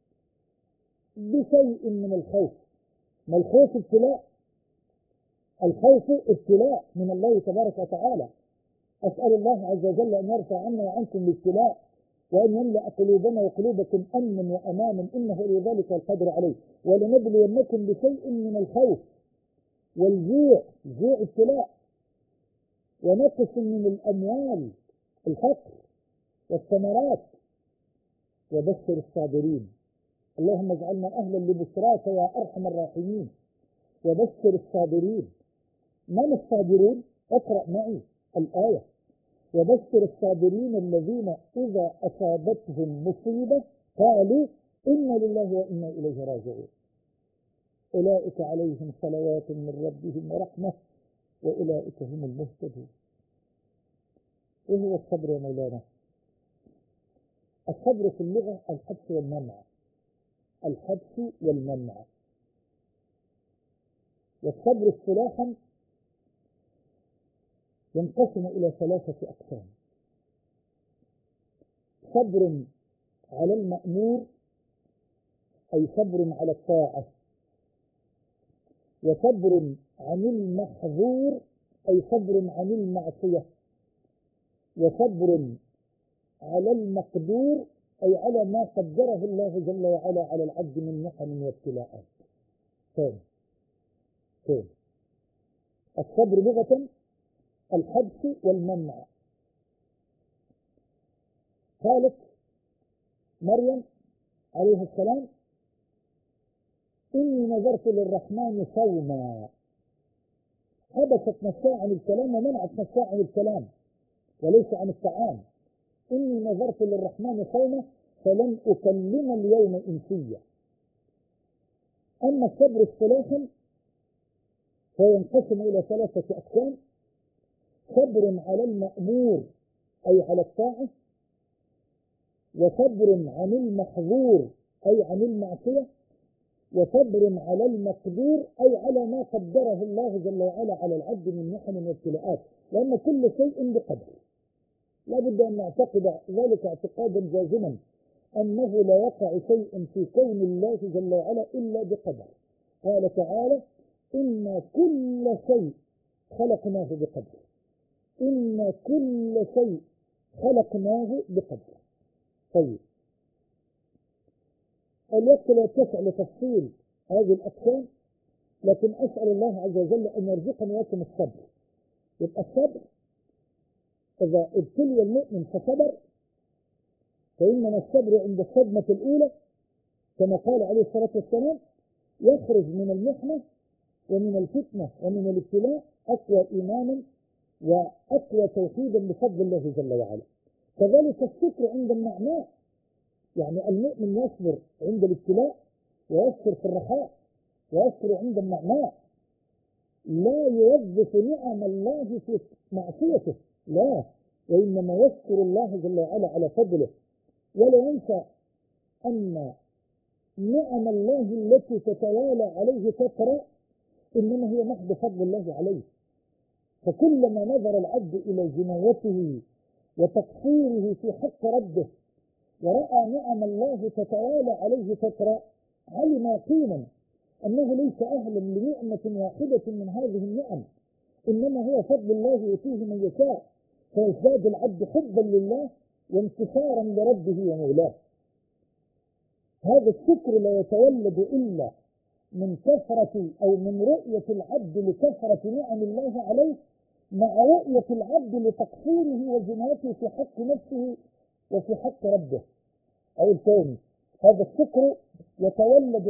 بشيء من الخوف. ما الخوف ابتلاء؟ الخوف ابتلاء من الله تبارك وتعالى. أسأل الله عز وجل أن يرفع عنا وعنكم الابتلاء، وأن يملأ قلوبنا وقلوبكم أمنا وأمانا، إنه لذلك القدر عليه. ولنبلونكم بشيء من الخوف والجوع، جوع ابتلاء، ونقص من الأموال، الفقر، والثمرات، وبشر الصابرين. اللهم اجعلنا أهلا لبشراك يا أرحم الراحمين. وبشر الصابرين. من الصابرون؟ اقرأ معي الآية: وبشر الصابرين الذين إذا أصابتهم مصيبة قالوا إنا لله وإنا إليه راجعون أولئك عليهم صلوات من ربهم ورحمة وأولئك هم المهتدون. إيه هو الصبر يا مولانا؟ الصبر في اللغة الحبس والمنع. الحبس والمنع. والصبر اصطلاحا ينقسم إلى ثلاثة أقسام: صبر على المأمور، أي صبر على الطاعة، وصبر عن المحظور، أي صبر عن المعصية، وصبر على المقدور، أي على ما قدره الله جل وعلا على العبد من نحم وابتلاءات. ثاني الصبر لغة الحبس والمنع. قالت مريم عليه السلام: إني نذرت للرحمن صوما. حبست نفسها عن الكلام ومنعت نفسها عن الكلام وليس عن الطعام. إني نذرت للرحمن صوما فلن أكلم اليوم إنسيا. أما الصبر اصطلاحا فينقسم إلى ثلاثة أقسام: صبر على المأمور أي على الطاعة، وصبر عن المحظور أي عن المعصية، وصبر على المقدور أي على ما قدره الله جل وعلا على العبد من نحن وابتلاءات. لأن كل شيء بقدر، لا بد أن نعتقد ذلك اعتقادا جازما أنه لا يقع شيء في كون الله جل وعلا إلا بقدر. قال تعالى: إن كل شيء خلقناه بقدر. إن كل شيء خلقناه بقدر. طيب، الوقت لا يتسع لتفصيل هذه الأقسام، لكن أسأل الله عز وجل أن يرزقنا وإياكم الصبر. يبقى الصبر إذا ابتلي المؤمن فصبر، فإنما الصبر عند الصدمة الأولى كما قال عليه الصلاة والسلام: يخرج من المحنة ومن الفتنة ومن الابتلاء أقوى إيمانا وأقوى توحيدا بفضل الله جل وعلا. كذلك الشكر عند النعماء، يعني المؤمن يصبر عند الابتلاء ويشكر في الرخاء ويشكر عند النعماء، لا يوظف نعم الله في معصيته، لا، وإنما يشكر الله جل وعلا على فضله، ولا ينسى أن نعم الله التي تتوالى عليه كثرة إنما هي محض فضل الله عليه. فكلما نظر العبد إلى جنايته وتقصيره في حق ربه ورأى نعم الله تتوالى عليه كثرة، علم يقينا أنه ليس أهلا لنعمة واحدة من هذه النعم، إنما هو فضل الله يؤتيه من يشاء، فيزداد العبد حبا لله وانتصارا لربه ومولاه. هذا الشكر لا يتولد إلا من كثرة أو من رؤية العبد لكثرة نعم الله عليه، مع رؤية العبد لتقصيره وجنايته في حق نفسه وفي حق ربه. أو الثاني، هذا الشكر يتولد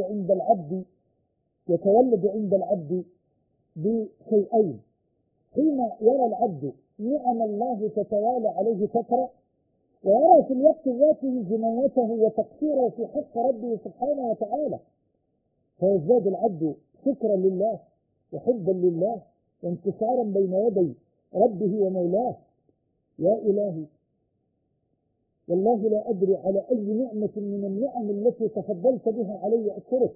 عند العبد بشيئين: حين يرى العبد نعم الله تتوالى عليه كثرة، ويرى في الوقت ذاته جنايته وتقصيره في حق ربه سبحانه وتعالى، فيزداد العبد شكرا لله وحبا لله وانتصارا بين يدي ربه ومولاه. يا إلهي، والله لا أدري على أي نعمة من النعم التي تفضلت بها علي أشكرك.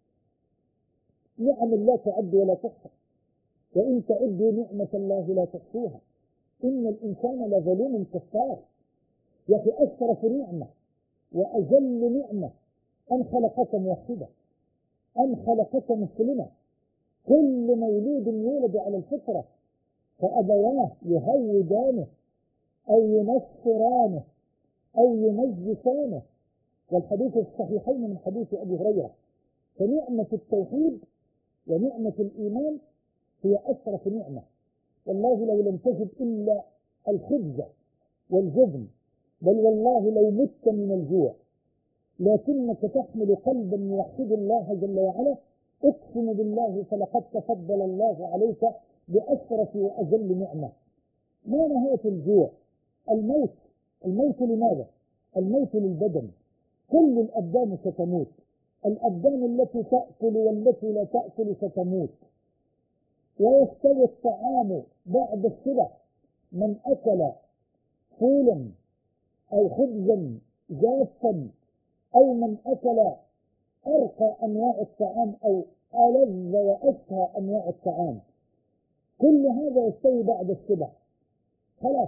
نعم لا تعد ولا تحصى، وإن تعدوا نعمة الله لا تحصوها، إن الإنسان لظلوم كفار. يا أخي، أشرف نعمة وأجل نعمة أن خلقك موحدة، أن خلقك مسلمة. كل مولود يولد على الفطرة، فأبواه يهودانه أو ينصرانه أو يمجسانه، والحديث الصحيحين من حديث أبي هريرة. فنعمة التوحيد ونعمة الإيمان هي أشرف نعمة. والله لو لم تجد إلا الخبز والجبن، بل والله لو مت من الجوع، لكنك تحمل قلبا يوحد الله جل وعلا، اقسم بالله فلقد تفضل الله عليك بأشرف وأجل نعمة. ما نهاية الجوع؟ الموت. الموت لماذا؟ الموت للبدن. كل الأبدان ستموت، الأبدان التي تأكل والتي لا تأكل ستموت. ويستوي الطعام بعد الشبع، من أكل فولا أو خبزا جافا، أو من أكل أرقى أنواع الطعام أو ألذ وأشهى أنواع الطعام، كل هذا يستوي بعد الشبع، خلاص.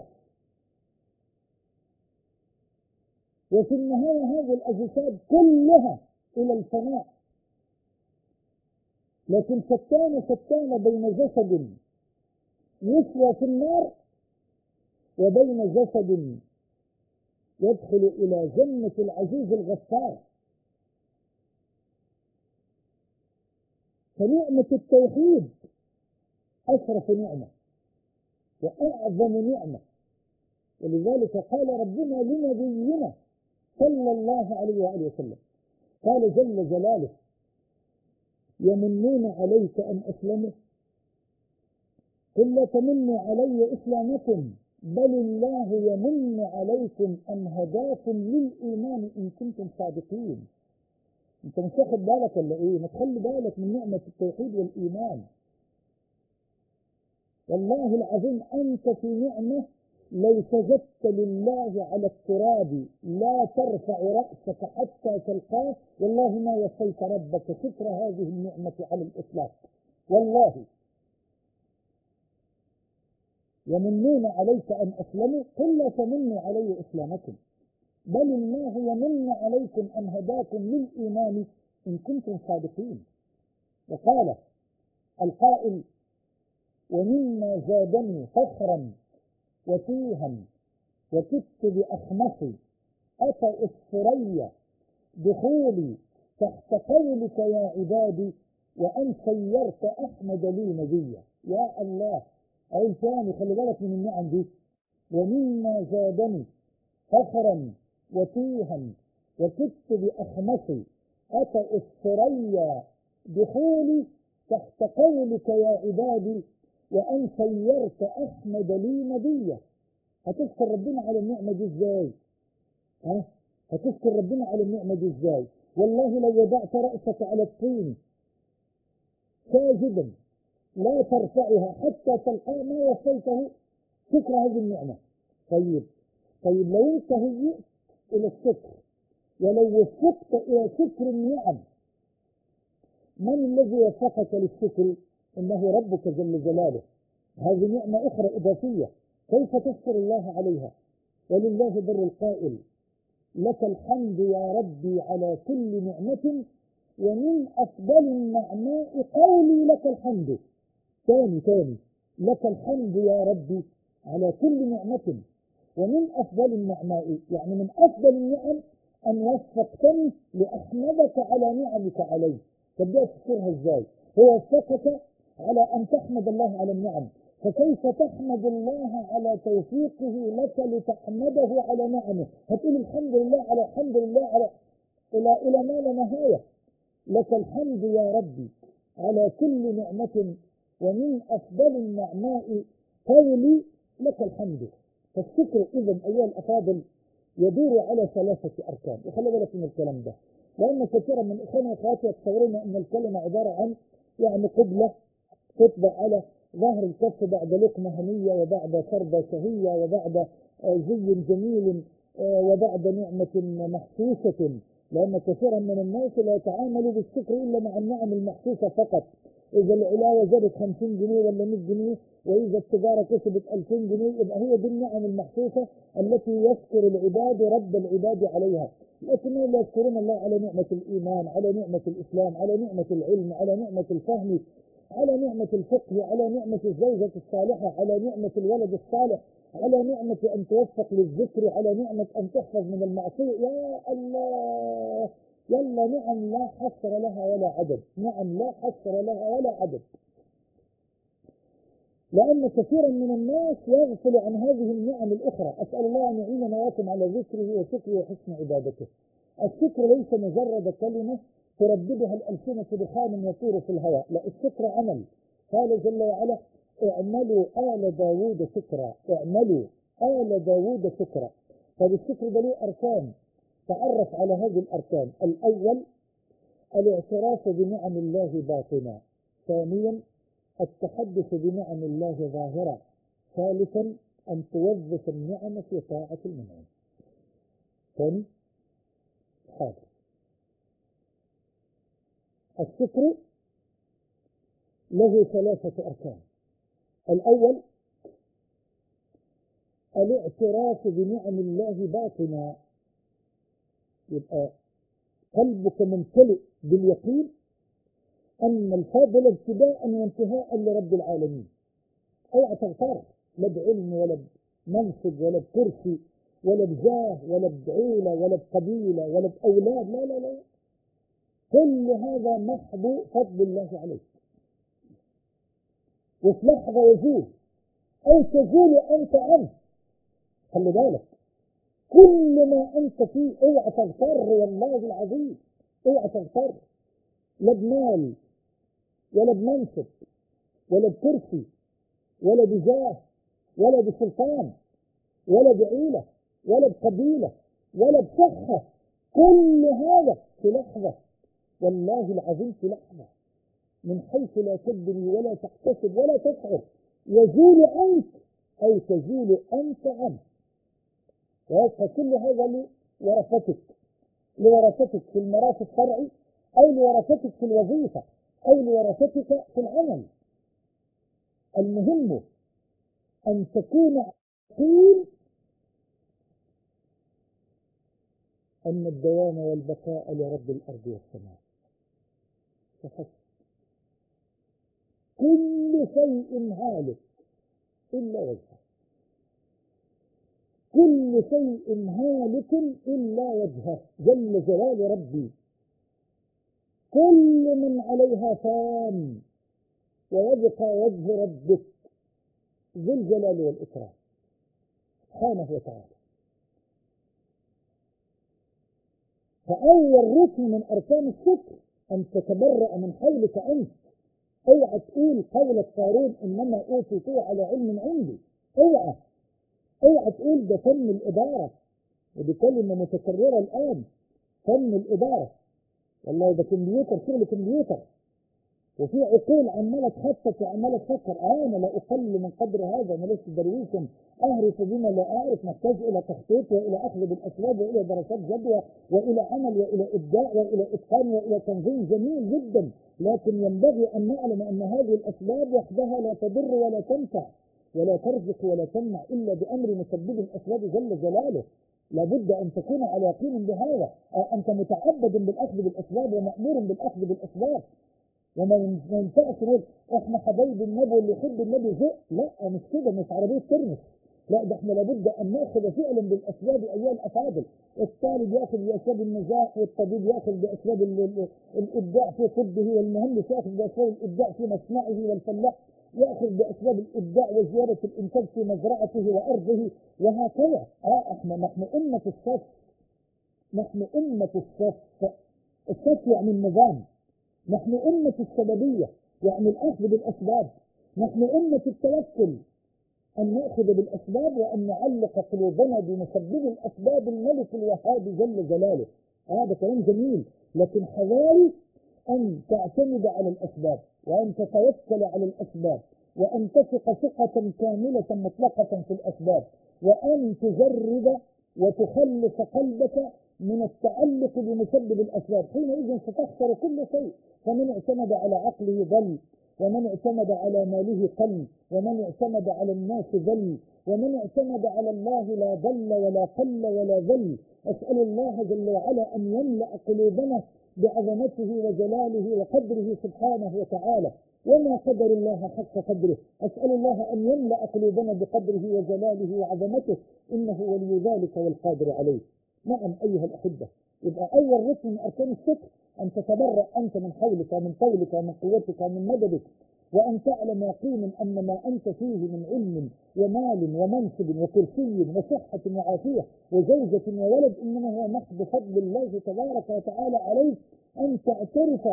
وفي النهاية هذه الأجساد كلها إلى الفناء. لكن شتان بين جسد يسوى في النار وبين جسد يدخل إلى جنة العزيز الغفار. فنعمة التوحيد أشرف نعمة وأعظم نعمة، ولذلك قال ربنا لنبينا صلى الله عليه وآله وسلم، قال جل جلاله: يمنون عليك أن أسلموا، قل لا تمنوا علي إسلامكم، بل الله يمن عليكم أن هداكم للإيمان إن كنتم صادقين. أنت مش واخد بالك ولا إيه؟ ما تخلي بالك من نعمة التوحيد والإيمان. والله العظيم أنت في نعمة لو سجدت لله على التراب لا ترفع رأسك حتى تلقاه، والله ما وفيت ربك شكر هذه النعمة على الإطلاق. والله يمنون عليك أن أسلموا، قل لا تمنوا علي إسلامكم، بل الله يمن عليكم أن هداكم للإيمان إن كنتم صادقين. وقال القائل: ومما زادني فخرا وتيها وكدت بأخمصي أتى الثريا دخولي تحت قولك يا عبادي وأن صيرت أحمد لي نبيا. يا الله، أقول ثاني، خلي بالك من النعم دي. ومما زادني فخرا وتيها وكدت بأخمصي أتى الثريا دخولي تحت قولك يا عبادي وأن صيرت أحمد لي نبيا. هتشكر ربنا على النعمة دي ازاي؟ هتشكر ربنا على النعمة دي ازاي؟ والله لو وضعت رأسك على الطين ساجدا لا ترفعها حتى تلقى ما وصلته شكر هذه النعمة. طيب لو انت هيئت الى الشكر ولو وفقت الى شكر النعم، من الذي وفقك للشكر؟ انه ربك جل جلاله. هذه نعمة اخرى اضافية، كيف تشكر الله عليها؟ ولله بر القائل: لك الحمد يا ربي على كل نعمة ومن افضل النعماء قولي لك الحمد. تاني لك الحمد يا ربي على كل نعمة ومن افضل النعماء، يعني من افضل النعم ان وفقتني لاحمدك على نعمك علي. تبدأ تشكرها ازاي؟ هو وفقك على ان تحمد الله على النعم، فكيف تحمد الله على توفيقه لك لتحمده على نعمه؟ هتقول الحمد لله على الحمد لله على الى ما لا نهايه. لك الحمد يا ربي على كل نعمة ومن افضل النعماء قولي لك الحمد. فالشكر اذا ايها الافاضل يدور على 3 اركان، وخلي بالك من الكلام ده، لان كثيرا من اخواننا واخواتي يتصورون ان الكلمه عباره عن يعني قبله تطبع على ظهر الكف بعد لقمه هنيه وبعد شربه شهيه وبعد زي جميل وبعد نعمه محسوسه، لان كثيرا من الناس لا يتعاملوا بالشكر الا مع النعم المحسوسه فقط. اذا العلاوه زادت 50 جنيه ولا 100 جنيه واذا التجاره كسبت 2000 جنيه يبقى هي دي النعم المحسوسه التي يشكر العباد رب العباد عليها، لكنهم لا يشكرون الله على نعمه الايمان، على نعمه الاسلام، على نعمه العلم، على نعمه الفهم، على نعمه الفقه، على نعمه الزوجه الصالحه، على نعمه الولد الصالح، على نعمه ان توفق للذكر، على نعمه ان تحفظ من المعصيه. يا الله، يلا نعم لا حصر لها ولا عدد، نعم لا حصر لها ولا عدد. لأن كثيرا من الناس يغفل عن هذه النعم الأخرى. أسأل الله أن يعيننا وياكم على ذكره وشكره وحسن عبادته. الشكر ليس مجرد كلمة ترددها الألسنة دخان يطير في الهواء، لا، الشكر عمل. قال جل وعلا: اعملوا آل داوود شكرا، اعملوا آل داوود شكرا. طب الشكر ده له أركان، تعرف على هذه الأركان. الأول الاعتراف بنعم الله باطنا، ثانيا التحدث بنعم الله ظاهرا، ثالثا أن توظف النعم في طاعة المنعم. ثاني حاضر. الشكر له 3 أركان. الأول الاعتراف بنعم الله باطنا، يبقى قلبك ممتلئ باليقين أن الفضل ابتداء وانتهاء لرب العالمين. اوعى تغتر، لا بعلم ولا بمنصب ولا بكرسي ولا بجاه ولا بعيلة ولا بقبيلة ولا بأولاد، لا لا لا، كل هذا محض فضل الله عليك. وفي لحظة يزول أو تزول أنت عنه. خلي بالك، كل ما أنت فيه اوعى تغتر، والله العظيم اوعى تغتر، لا بمال ولا بمنصب ولا بكرسي ولا بجاه ولا بسلطان ولا بعيلة ولا بقبيلة ولا بصحة، كل هذا في لحظة، والله العظيم في لحظة، من حيث لا تدري ولا تحتسب ولا تشعر يزول عنك أو تزول أنت عنه. ويبقى كل هذا لورثتك في الميراث الشرعي أو لورثتك في الوظيفة أو لورثتك في العمل. المهم أن تكون يقين أن الدوام والبقاء لرب الأرض والسماء فحسب. كل شيء هالك إلا وجهه، كل شيء هالك إلا وجهه جل جلال ربي. كل من عليها فان ويبقى وجه ربك ذو الجلال والإكرام سبحانه وتعالى. فأول ركن من أركان الشكر أن تتبرأ من حولك أنت. اوعى تقول قول قارون إنما أوتيته على علم عندي. اوعى تقول ده فن الإدارة، ودي كلمة متكررة الآن، فن الإدارة. والله ده كمبيوتر، شغل كمبيوتر، وفي عقول عمالة تخطط وعمالة تفكر. أنا لا أقل من قدر هذا، أنا لست درويشا أهرف بما لا أعرف، نحتاج إلى تخطيط وإلى أخذ بالأسباب وإلى دراسات جدوى وإلى عمل وإلى إبداع وإلى إتقان وإلى تنظيم جميل جدا، لكن ينبغي أن نعلم أن هذه الأسباب وحدها لا تضر ولا تنفع ولا ترزق ولا تمنع إلا بأمر مسبب الأسباب جل جلاله. لابد أن تكون على يقين بهذا. أنت متعبد بالأخذ بالأسباب ومأمور بالأخذ بالأسباب، وما ينفعش نقول احنا حبايب النبي واللي يحب النبي ذوق. لا مش كده، مش عربيه ترمس. لا، ده احنا لابد ان ناخذ فعلا بالاسباب ايها الافاضل. الطالب ياخذ باسباب النجاح، والطبيب ياخذ باسباب الابداع في طبه، والمهندس ياخذ باسباب الابداع في مصنعه، والفلاح ياخذ باسباب الابداع وزياده الانتاج في مزرعته وارضه، وهكذا. نحن امه الصف. نحن امه الصف. الصف يعني النظام. نحن أمة السببية يعني الأخذ بالأسباب. نحن أمة التوكل، أن نأخذ بالأسباب وأن نعلق قلوبنا بمسبب الأسباب الملك الوهاب جل جلاله. هذا كلام جميل، لكن حوالي أن تعتمد على الأسباب وأن تتوكل على الأسباب وأن تثق ثقة كاملة مطلقة في الأسباب، وأن تجرد وتخلص قلبك من التعلق بمسبب الأسباب. حينئذ ستخسر كل شيء. فمن اعتمد على عقله ضل، ومن اعتمد على ماله قل، ومن اعتمد على الناس ذل، ومن اعتمد على الله لا ضل ولا قل ولا ذل. أسأل الله جل وعلا أن يملأ قلوبنا بعظمته وجلاله وقدره سبحانه وتعالى، وما قدر الله حق قدره. أسأل الله أن يملأ قلوبنا بقدره وجلاله وعظمته، إنه ولي ذلك والقادر عليه. نعم أيها الأحبة، يبقى أول ركن من أركان الشكر أن تتبرأ أنت من حولك ومن طولك ومن قوتك ومن مددك، وأن تعلم يقينا أن ما أنت فيه من علم ومال ومنصب وكرسي وصحة وعافية وزوجة وولد إنما هو محض فضل الله تبارك وتعالى عليك. أن تعترف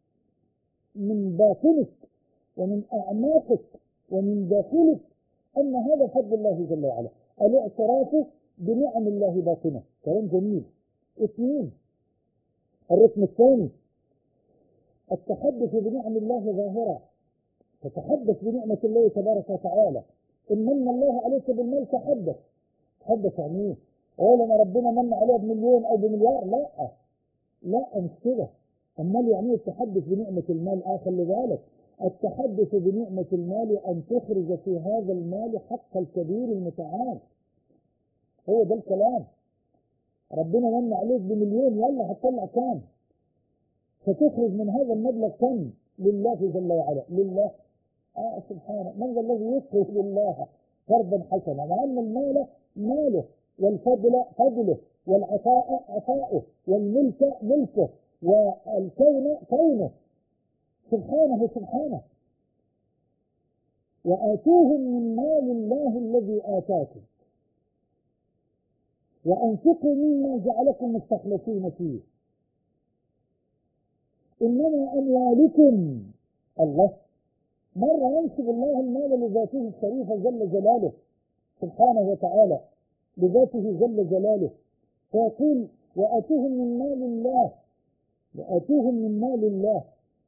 من باطنك ومن أعماقك ومن داخلك أن هذا فضل الله جل وعلا. الاعتراف بنعم الله باطنة، كلام جميل. اثنين، الركن الثاني التحدث بنعم الله ظاهرة. تتحدث بنعمة الله تبارك وتعالى. إن من الله عليك بالمال تحدث يعني ايه؟ أولا أنا ربنا من عليه بمليون أو بمليار؟ لا مش كده. أمال يعني التحدث بنعمة المال آخر لذلك. التحدث بنعمة المال أن تخرج في هذا المال حق الكبير المتعال. هو ده الكلام. ربنا من عليك بمليون، يلا هتطلع كام؟ فتخرج من هذا المبلغ كم؟ لله جل وعلا. لله سبحانه. من ذا الذي يكره لله قرضا حسنا، مع ان المال ماله، والفضل فضله، والعطاء عطاؤه، والملك ملكه، والكون كونه سبحانه. وآتوهم من مال الله الذي آتاكم وأنفقوا مما جعلكم مستخلفين فيه إنما أموالكم. الله مرة ينسب الله المال لذاته الشريفة جل جلاله سبحانه وتعالى، لذاته جل جلاله، فيقول وآتوهم من مال الله، وآتوهم من مال الله،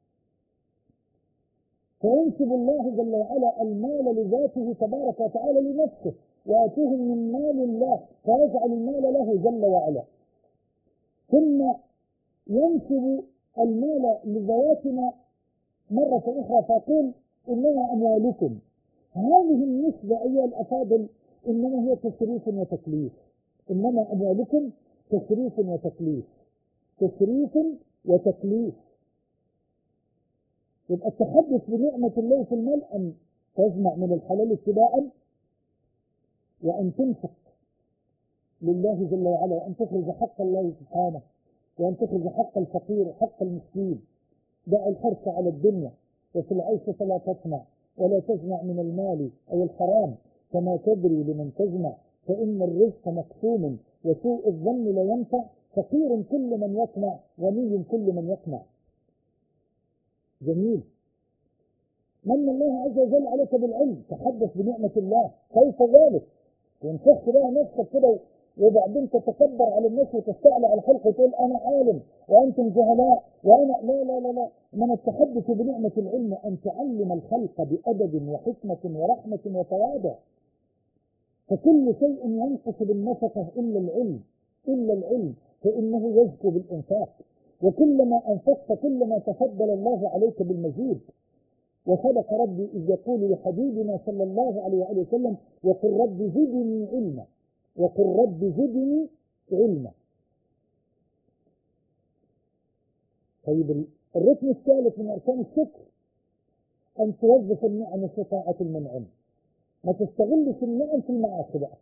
فينسب الله جل وعلا المال لذاته تبارك وتعالى لنفسه، وآتوهم من مال الله فيجعل المال له جل وعلا. ثم ينسب المال لذواتنا مرة أخرى فيقول إنما أموالكم. هذه النسبة أيها الأفاضل إنما هي تشريف وتكليف. إنما أموالكم تشريف وتكليف، تشريف وتكليف. يبقى التحدث بنعمة الله في المال أن تجمع من الحلال ابتداء، وأن تنفق لله جل وعلا، وأن تخرج حق الله سبحانه، وأن تخرج حق الفقير وحق المسكين، دع الحرص على الدنيا وفي العيش فلا تطمع ولا تجمع من المال أو الحرام كما تدري لمن تجمع فإن الرزق مقسوم وسوء الظن لا ينفع فقير كل من يطمع غني كل من يقنع. جميل. من الله عز وجل عليك بالعلم، تحدث بنعمة الله، كيف ذلك؟ وانفخت بقى نفسك كده وبعدين تتكبر على الناس وتستعلى على الخلق وتقول انا عالم وانتم جهلاء وانا لا لا لا لا. من التحدث بنعمة العلم ان تعلم الخلق بأدب وحكمة ورحمة وتواضع. فكل شيء ينقص بالنفقة الا العلم، الا العلم فانه يزكو بالانفاق، وكلما انفقت كلما تفضل الله عليك بالمزيد. وصدق ربي إذ يقول لحبيبنا صلى الله عليه وآله وسلم وقل رب زدني علما، وقل رب زدني علما. طيب الركن الثالث من أركان الشكر أن توظف النعم في طاعة المنعم، ما تستغلش النعم في المعاصي بقى.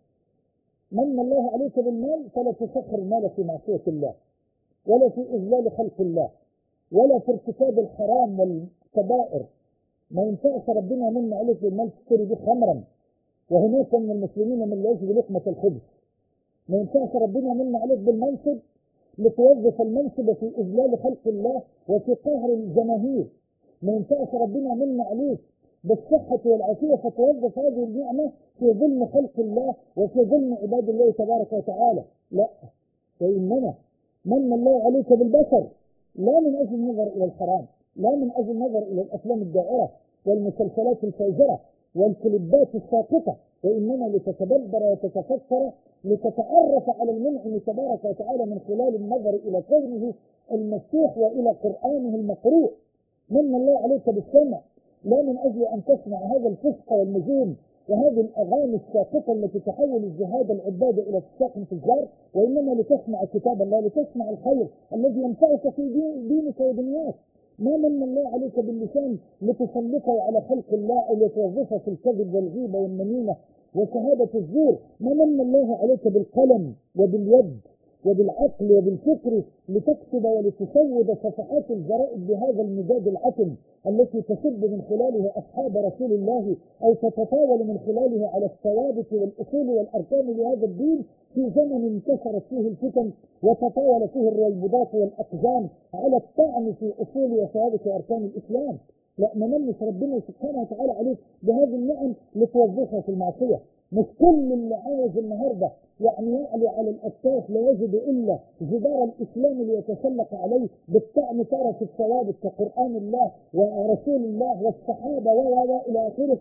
من الله عليك بالمال فلا تسخر المال في معصية الله ولا في إذلال خلق الله ولا في ارتكاب الحرام والكبائر. ما ينفعش ربنا من عليك بالمال تشتري به خمرا وهناك من المسلمين من لا يجد لقمة الخبز. ما ينفعش ربنا من عليك بالمنصب لتوظف المنصب في إذلال خلق الله وفي قهر الجماهير. ما ينفعش ربنا من عليك بالصحة والعافية فتوظف هذه النعمة في ظلم خلق الله وفي ظلم عباد الله تبارك وتعالى. لا، وإنما من الله عليك بالبشر لا من أجل النظر إلى الحرام، لا من أجل النظر إلى الأفلام الدائرة والمسلسلات الفاجرة والكليبات الساقطة، وإنما لتتدبر وتتفكر لتتعرف على المنعم تبارك وتعالى من خلال النظر إلى كونه المفتوح وإلى قرآنه المقروء. من الله عليك بالسمع لا من أجل أن تسمع هذا الفسق والنجوم وهذه الأغاني الساقطة التي تحول الجهاد العباد إلى فساق تجار، وإنما لتسمع كتاب الله، لتسمع الخير الذي ينفعك في دينك ودنياك. ما من الله عليك باللسان لتسلطه على خلق الله أو لتوظفه في الكذب والغيبة والنميمة وشهادة الزور. ما من الله عليك بالقلم وباليد وبالعقل وبالفكر لتكتب ولتسود صفحات الجرائد بهذا المداد العتم التي تسب من خلالها أصحاب رسول الله أو تتطاول من خلالها على الثوابت والأصول والأركان لهذا الدين في زمن انتشرت فيه الفتن وتطاول فيه الرويبضات والأقزام على الطعن في أصول وثوابت وأركان الإسلام. لا، منمس ربنا سبحانه وتعالى عليك بهذه النعم لتوظفها في المعصية. مش كل اللي عاوز النهارده يعني يعلي على الأساس لا يجد إلا جدار الإسلام ليتسلق عليه بالطعن ترى في الثوابت كقرآن الله ورسول الله والصحابة إلى آخره.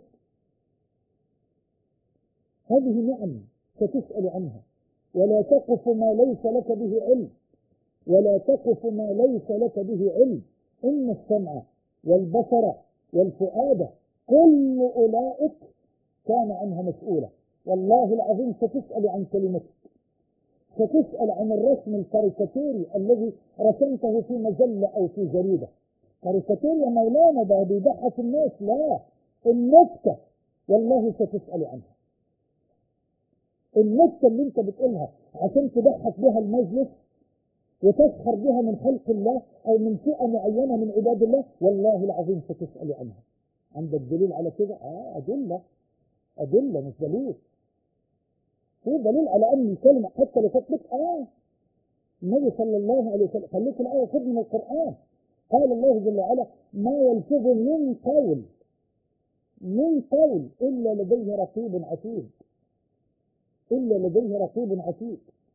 هذه نعم ستسأل عنها. ولا تقف ما ليس لك به علم، ولا تقف ما ليس لك به علم. إن السمع والبصر والفؤاد كل أولئك كان عنها مسؤولا. والله العظيم ستسأل عن كلمتك، ستسأل عن الرسم الكاريكاتيري الذي رسمته في مجلة أو في جريدة. كاريكاتير يا مولانا ده بيضحك الناس، لا، النكتة والله ستسأل عنها. النكتة اللي انت بتقولها عشان تضحك بها المجلس وتسخر بها من خلق الله او من فئة معينة من عباد الله، والله العظيم ستسأل عنها. عندك دليل على كده؟ أدلة مش دليل. في دليل على أن الكلمة حتى لو تطلق النبي صلى الله عليه وسلم خليك الآية خذ من القرآن. قال الله جل وعلا ما يلفظ من قول إلا لديه رقيب عتيد، إلا لديه رقيب عتيد.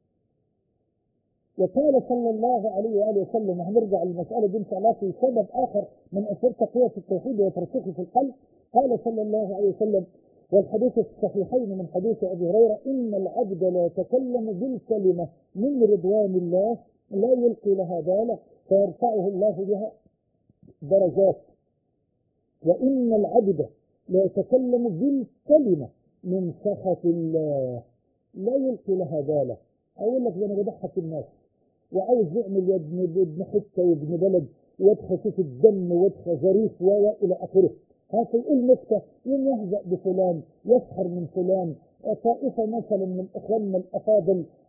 وقال صلى الله عليه وآله وسلم، وهنرجع للمسألة دي إن شاء الله في سبب آخر من أسباب تقوية التوحيد وترسيخه في القلب. قال صلى الله عليه وسلم والحديث في الصحيحين من حديث أبي هريرة إن العبد لا يتكلم بالكلمة من رضوان الله لا يلقي لها بالا فيرفعه الله بها درجات، وإن العبد لا يتكلم بالكلمة من سخط الله لا يلقي لها بالا. أقول لك ده أنا بضحك الناس وعاوز يعمل يا ابن حتة وابن بلد واد خفيف الدم واد ظريف وإلى آخره. هذا يقول نكتة يهزأ بفلان، يسخر من فلان، طائفة مثلا من إخواننا الأفاضل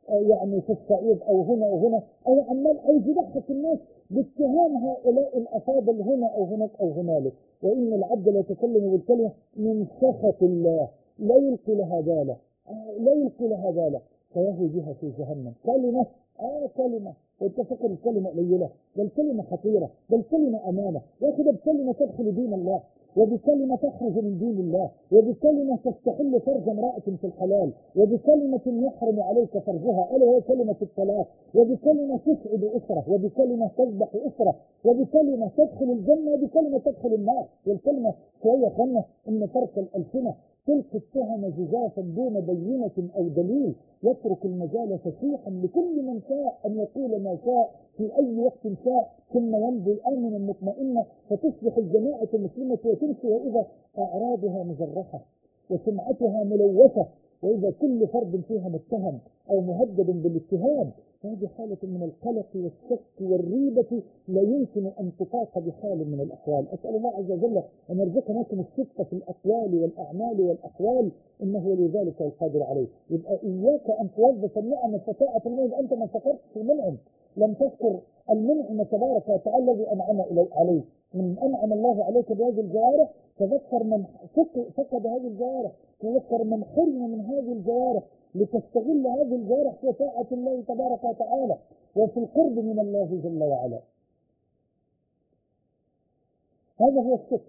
يعني في الصعيد أو هنا وهنا، أو عمال عايز يضحك الناس باتهام هؤلاء الأفاضل هنا أو هناك أو هنالك. وإن العبد لا يتكلم بالكلمة من سخط الله لا يلقي لها باله، لا يلقي لها باله، فيهوي بها في جهنم. كلمة كلمة، وانت فكر الكلمة قليلة؟ ده الكلمة خطيرة، ده الكلمة أمانة. ياخد بكلمة تدخل دين الله، وبكلمة تخرج من دين الله، وبكلمة تستحل فرج امرأة في الحلال، وبكلمة يحرم عليك فرجها، ألا هي كلمة الطلاق، وبكلمة تسعد أسرة، وبكلمة تذبح أسرة، وبكلمة تدخل الجنة، وبكلمة تدخل النار. والكلمة شوية خلنا إن فرق الألسنة تلقي التهم جزافا دون بينة أو دليل، يترك المجال فسيحا لكل من شاء أن يقول ما شاء في أي وقت شاء، ثم يمضي آمنا مطمئنا، فتصبح الجماعة المسلمة وتمشي وإذا أعراضها مجرحة وسمعتها ملوثة، وإذا كل فرد فيها متهم أو مهدد بالاتهام، فهذه حالة من القلق والشك والريبة لا يمكن أن تطاق بحال من الأحوال. أسأل الله عز وجل أن يرزقنا الصدق في الأقوال والأعمال والأحوال، إنه ولذلك القادر عليه. يبقى إياك أن توظف النعم استطاعة الموت، أنت ما فكرت في المنعم، لم تذكر المنعم تبارك وتعالى الذي أنعم عليك. من أنعم الله عليك بهذه الجوارح تذكر من فقد هذه الجوارح، تذكر من حرم من هذه الجوارح، لتستغل هذه الجوارح في طاعة الله تبارك وتعالى وفي القرب من الله جل وعلا. هذا هو الشكر،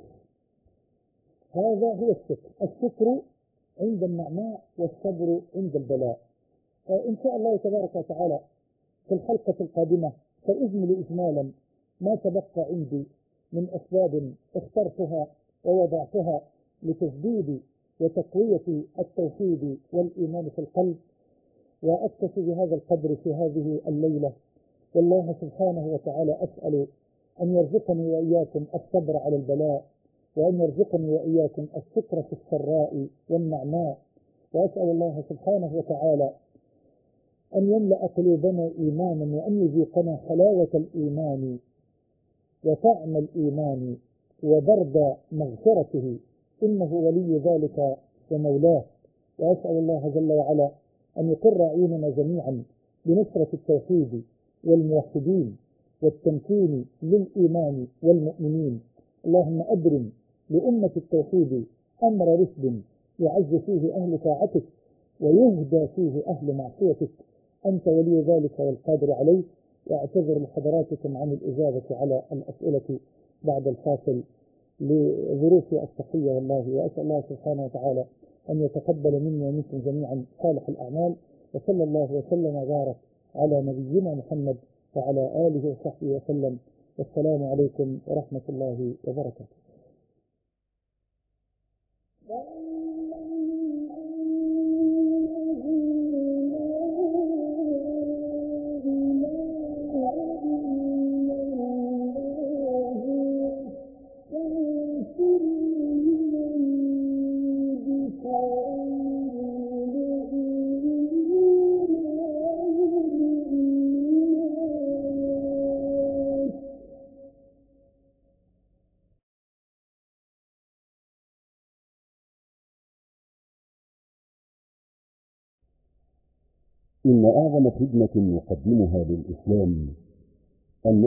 هذا هو الشكر. الشكر عند النعماء والصبر عند البلاء. إن شاء الله تبارك وتعالى في الحلقة القادمة سأجمل إجمالا ما تبقى عندي من أسباب اخترتها ووضعتها لتجديد وتقوية التوحيد والإيمان في القلب، وأكتفي بهذا القدر في هذه الليلة. والله سبحانه وتعالى أسأل أن يرزقني وإياكم الصبر على البلاء، وأن يرزقني وإياكم الشكر في السراء والنعماء، وأسأل الله سبحانه وتعالى أن يملأ قلوبنا إيمانا، وأن يذيقنا حلاوة الإيمان وطعم الإيمان وبرد مغفرته، إنه ولي ذلك ومولاه. وأسأل الله جل وعلا أن يقر عيوننا جميعا بنصرة التوحيد والموحدين والتمكين للإيمان والمؤمنين. اللهم أبرم لأمة التوحيد أمر رشد يعز فيه أهل طاعتك ويهدى فيه أهل معصيتك، أنت ولي ذلك والقادر عليه. وأعتذر لحضراتكم عن الإجابة على الأسئلة بعد الفاصل لظروف الصحية والله. وأسأل الله سبحانه وتعالى أن يتقبل مني ومنكم جميعا صالح الأعمال، وصلى الله وسلم وبارك على نبينا محمد وعلى آله وصحبه وسلم. والسلام عليكم ورحمة الله وبركاته. إن أعظم خدمة يقدمها للإسلام أن